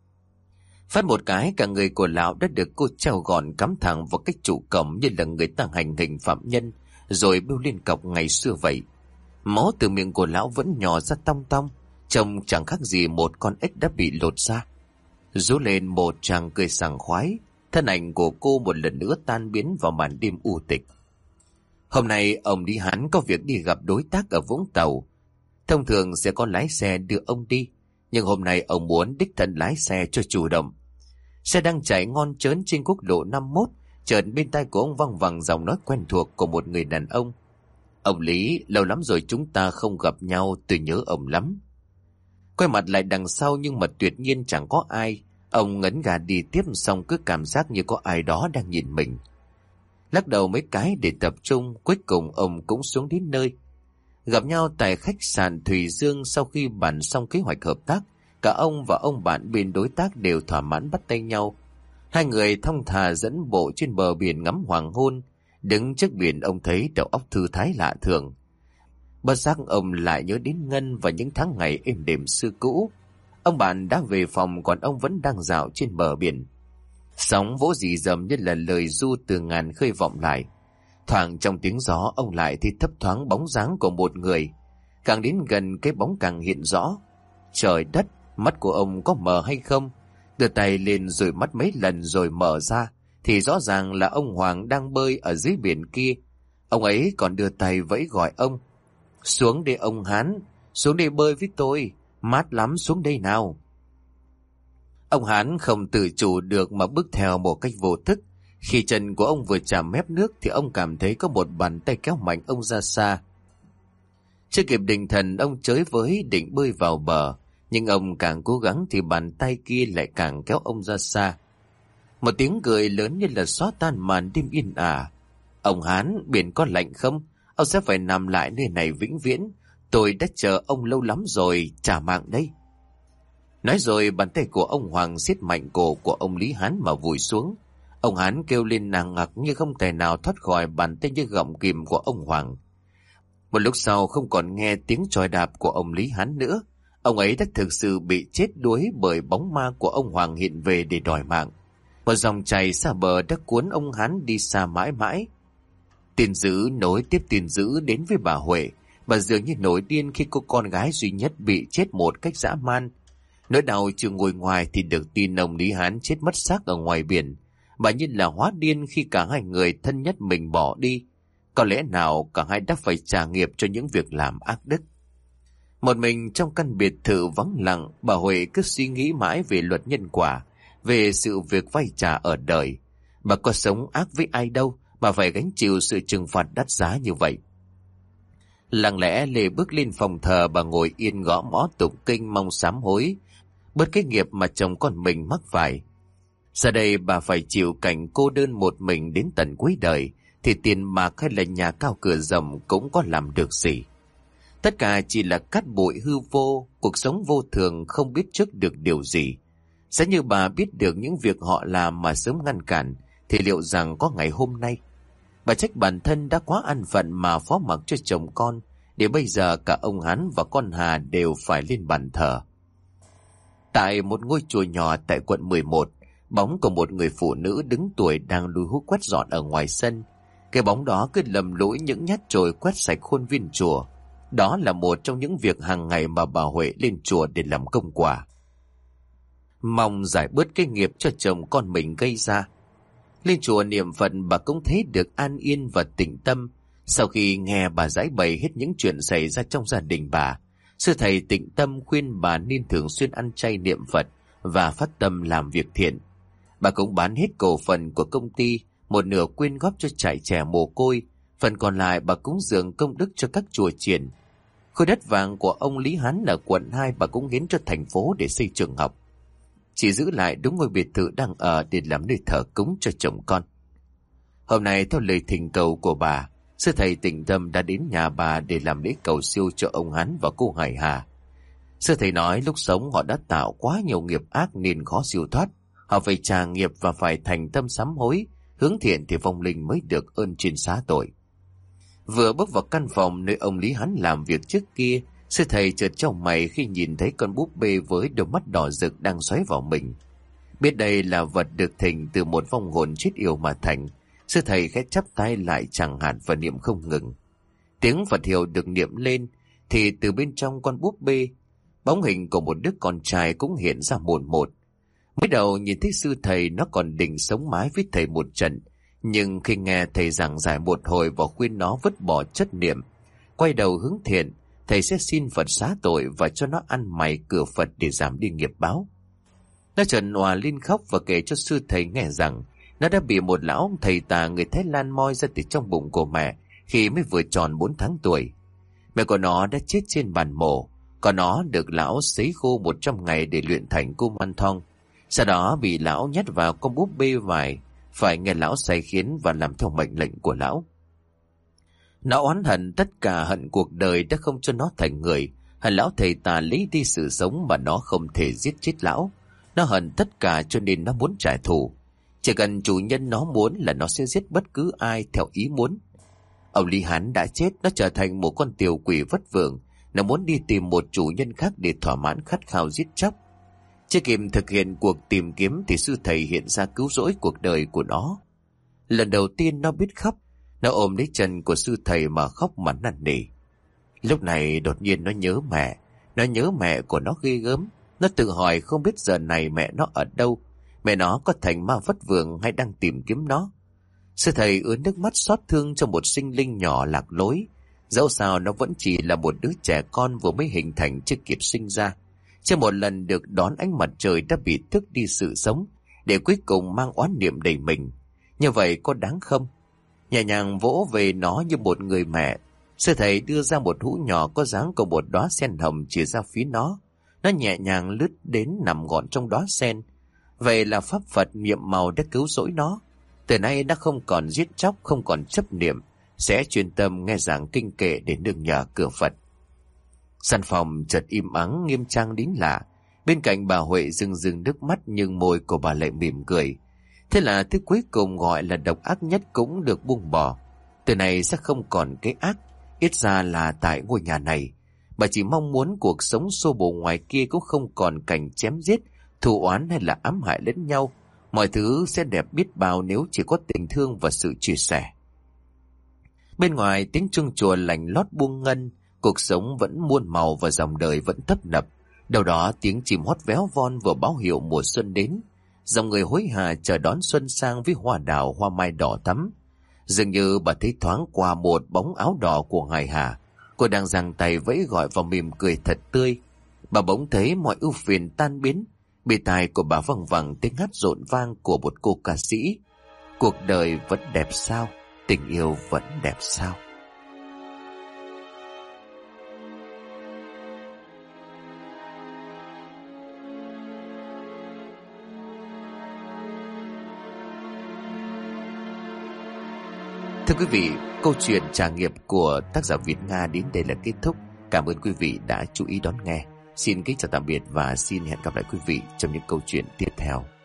Phát một cái, cả người của lão đã được cô treo gọn cắm thẳng vào cái trụ cổng như là người ta hành hình phạm nhân, rồi bêu lên cọc ngày xưa vậy. Máu từ miệng của lão vẫn nhỏ ra tong tong, trông chẳng khác gì một con ếch đã bị lột ra. Rú lên một tràng cười sảng khoái, thân ảnh của cô một lần nữa tan biến vào màn đêm u tịch. Hôm nay ông Lý Hán có việc đi gặp đối tác ở Vũng Tàu. Thông thường sẽ có lái xe đưa ông đi, nhưng hôm nay ông muốn đích thân lái xe cho chủ động. Xe đang chạy ngon trớn trên quốc lộ năm mươi mốt, chợt bên tai của ông văng vẳng giọng nói quen thuộc của một người đàn ông. Ông Lý, lâu lắm rồi chúng ta không gặp nhau, tôi nhớ ông lắm. Quay mặt lại đằng sau nhưng mà tuyệt nhiên chẳng có ai. Ông ngấn gà đi tiếp, xong cứ cảm giác như có ai đó đang nhìn mình. Lắc đầu mấy cái để tập trung, cuối cùng ông cũng xuống đến nơi. Gặp nhau tại khách sạn Thùy Dương. Sau khi bàn xong kế hoạch hợp tác, cả ông và ông bạn bên đối tác đều thỏa mãn bắt tay nhau. Hai người thong thả dẫn bộ trên bờ biển ngắm hoàng hôn. Đứng trước biển ông thấy đầu óc thư thái lạ thường. Bất giác ông lại nhớ đến Ngân và những tháng ngày êm đềm xưa cũ. Ông bạn đã về phòng, còn ông vẫn đang dạo trên bờ biển. Sóng vỗ rì rầm như là lời ru từ ngàn khơi vọng lại. Thoảng trong tiếng gió ông lại thì thấp thoáng bóng dáng của một người. Càng đến gần cái bóng càng hiện rõ. Trời đất, mắt của ông có mờ hay không? Đưa tay lên rồi mắt mấy lần rồi mở ra, thì rõ ràng là ông Hoàng đang bơi ở dưới biển kia. Ông ấy còn đưa tay vẫy gọi ông. Xuống đây ông Hán, xuống đây bơi với tôi, mát lắm, xuống đây nào. Ông Hán không tự chủ được mà bước theo một cách vô thức. Khi chân của ông vừa chạm mép nước thì ông cảm thấy có một bàn tay kéo mạnh ông ra xa. Chưa kịp định thần, ông chới với định bơi vào bờ, nhưng ông càng cố gắng thì bàn tay kia lại càng kéo ông ra xa. Một tiếng cười lớn như là xóa tan màn đêm yên ả. Ông Hán, biển có lạnh không? Ông sẽ phải nằm lại nơi này vĩnh viễn. Tôi đã chờ ông lâu lắm rồi, trả mạng đây. Nói rồi bàn tay của ông Hoàng siết mạnh cổ của ông Lý Hán mà vùi xuống. Ông Hán kêu lên nằng ngặc nhưng không thể nào thoát khỏi bàn tay như gọng kìm của ông Hoàng. Một lúc sau không còn nghe tiếng choi đạp của ông Lý Hán nữa. Ông ấy đã thực sự bị chết đuối bởi bóng ma của ông Hoàng hiện về để đòi mạng. Một dòng chảy xa bờ đã cuốn ông Hán đi xa mãi mãi. Tin dữ nối tiếp tin dữ đến với bà Huệ. Bà dường như nổi điên khi cô con gái duy nhất bị chết một cách dã man. Nỗi đau chưa ngồi ngoài thì được tin ông Lý Hán chết mất xác ở ngoài biển. Bà như là hóa điên khi cả hai người thân nhất mình bỏ đi. Có lẽ nào cả hai đã phải trả nghiệp cho những việc làm ác đức. Một mình trong căn biệt thự vắng lặng, bà Huệ cứ suy nghĩ mãi về luật nhân quả, về sự việc vay trả ở đời. Bà có sống ác với ai đâu, bà phải gánh chịu sự trừng phạt đắt giá như vậy. Lặng lẽ Lê bước lên phòng thờ, bà ngồi yên gõ mõ tụng kinh mong sám hối, bớt cái nghiệp mà chồng con mình mắc phải. Giờ đây bà phải chịu cảnh cô đơn một mình đến tận cuối đời, thì tiền bạc hay là nhà cao cửa rộng cũng có làm được gì. Tất cả chỉ là cát bụi hư vô, cuộc sống vô thường không biết trước được điều gì. Sẽ như bà biết được những việc họ làm mà sớm ngăn cản, thì liệu rằng có ngày hôm nay? Bà trách bản thân đã quá ăn phận mà phó mặc cho chồng con, để bây giờ cả ông Hán và con Hà đều phải lên bàn thờ. Tại một ngôi chùa nhỏ tại quận mười một, bóng của một người phụ nữ đứng tuổi đang lùi hút quét dọn ở ngoài sân. Cái bóng đó cứ lầm lũi những nhát chổi quét sạch khuôn viên chùa. Đó là một trong những việc hàng ngày mà bà Huệ lên chùa để làm công quả, mong giải bớt cái nghiệp cho chồng con mình gây ra. Lên chùa niệm Phật, bà cũng thấy được an yên và tĩnh tâm. Sau khi nghe bà giải bày hết những chuyện xảy ra trong gia đình bà, sư thầy tĩnh tâm khuyên bà nên thường xuyên ăn chay niệm Phật và phát tâm làm việc thiện. Bà cũng bán hết cổ phần của công ty, một nửa quyên góp cho trại trẻ mồ côi, phần còn lại bà cúng dường công đức cho các chùa chiền. Khối đất vàng của ông Lý Hán ở quận hai bà cũng hiến cho thành phố để xây trường học. Chỉ giữ lại đúng ngôi biệt thự đang ở để làm nơi thờ cúng cho chồng con. Hôm nay theo lời thỉnh cầu của bà, sư thầy Tĩnh Tâm đã đến nhà bà để làm lễ cầu siêu cho ông Hán và cô Hải Hà. Sư thầy nói lúc sống họ đã tạo quá nhiều nghiệp ác nên khó siêu thoát. Họ phải trả nghiệp và phải thành tâm sám hối, hướng thiện thì vong linh mới được ơn trên xá tội. Vừa bước vào căn phòng nơi ông Lý Hán làm việc trước kia, sư thầy chợt chau mày khi nhìn thấy con búp bê với đôi mắt đỏ rực đang xoáy vào mình. Biết đây là vật được thỉnh từ một vong hồn chết yêu mà thành, sư thầy khẽ chắp tay lại chẳng hạn và niệm không ngừng. Tiếng Phật hiệu được niệm lên thì từ bên trong con búp bê, bóng hình của một đứa con trai cũng hiện ra một một. Mới đầu nhìn thấy sư thầy nó còn định sống mái với thầy một trận, nhưng khi nghe thầy giảng giải một hồi và khuyên nó vứt bỏ chất niệm, quay đầu hướng thiện, thầy sẽ xin Phật xá tội và cho nó ăn mày cửa Phật để giảm đi nghiệp báo. Nó chợt òa lên khóc và kể cho sư thầy nghe rằng nó đã bị một lão thầy tà người Thái Lan moi ra từ trong bụng của mẹ khi mới vừa tròn bốn tháng tuổi. Mẹ của nó đã chết trên bàn mổ, còn nó được lão sấy khô một trăm ngày để luyện thành cung man thong. Sau đó bị lão nhét vào con búp bê vải, phải nghe lão sai khiến và làm theo mệnh lệnh của lão. Nó oán hận tất cả, hận cuộc đời đã không cho nó thành người, hận lão thầy tà lấy đi sự sống mà nó không thể giết chết lão. Nó hận tất cả cho nên nó muốn trả thù. Chỉ cần chủ nhân nó muốn là nó sẽ giết bất cứ ai theo ý muốn. Ông Lý Hán đã chết, nó trở thành một con tiểu quỷ vất vưởng. Nó muốn đi tìm một chủ nhân khác để thỏa mãn khát khao giết chóc. Chưa kịp thực hiện cuộc tìm kiếm thì sư thầy hiện ra cứu rỗi cuộc đời của nó. Lần đầu tiên nó biết khóc, nó ôm lấy chân của sư thầy mà khóc mà năn nỉ. Lúc này đột nhiên nó nhớ mẹ, nó nhớ mẹ của nó ghê gớm. Nó tự hỏi không biết giờ này mẹ nó ở đâu, mẹ nó có thành ma vất vưởng hay đang tìm kiếm nó. Sư thầy ứa nước mắt xót thương cho một sinh linh nhỏ lạc lối. Dẫu sao nó vẫn chỉ là một đứa trẻ con vừa mới hình thành chưa kịp sinh ra. Chưa một lần được đón ánh mặt trời đã bị thức đi sự sống, để cuối cùng mang oán niệm đầy mình. Như vậy có đáng không? Nhẹ nhàng vỗ về nó như một người mẹ, sư thầy đưa ra một hũ nhỏ có dáng của một đóa sen hồng chỉ ra phía nó. Nó nhẹ nhàng lướt đến nằm gọn trong đóa sen. Vậy là pháp Phật nhiệm màu đã cứu rỗi nó. Từ nay nó không còn giết chóc, không còn chấp niệm, sẽ chuyên tâm nghe giảng kinh kệ để nương nhờ cửa Phật. Căn phòng chợt im ắng nghiêm trang đến lạ. Bên cạnh bà Huệ rưng rưng nước mắt nhưng môi của bà lại mỉm cười. Thế là thứ cuối cùng gọi là độc ác nhất cũng được buông bỏ. Từ này sẽ không còn cái ác, ít ra là tại ngôi nhà này. Bà chỉ mong muốn cuộc sống xô bồ ngoài kia cũng không còn cảnh chém giết, thù oán hay là ám hại lẫn nhau. Mọi thứ sẽ đẹp biết bao nếu chỉ có tình thương và sự chia sẻ. Bên ngoài tiếng chuông chùa lành lót buông ngân, cuộc sống vẫn muôn màu và dòng đời vẫn tấp nập. Đầu đó tiếng chim hót véo von vừa báo hiệu mùa xuân đến. Dòng người hối hả chờ đón xuân sang với hoa đào hoa mai đỏ thắm. Dường như bà thấy thoáng qua một bóng áo đỏ của Hải Hà. Cô đang giằng tay vẫy gọi và mỉm cười thật tươi. Bà bỗng thấy mọi ưu phiền tan biến. Bề tai của bà văng vẳng tiếng hát rộn vang của một cô ca sĩ. Cuộc đời vẫn đẹp sao, tình yêu vẫn đẹp sao. Thưa quý vị, câu chuyện trà nghiệp của tác giả Việt Nga đến đây là kết thúc. Cảm ơn quý vị đã chú ý đón nghe. Xin kính chào tạm biệt và xin hẹn gặp lại quý vị trong những câu chuyện tiếp theo.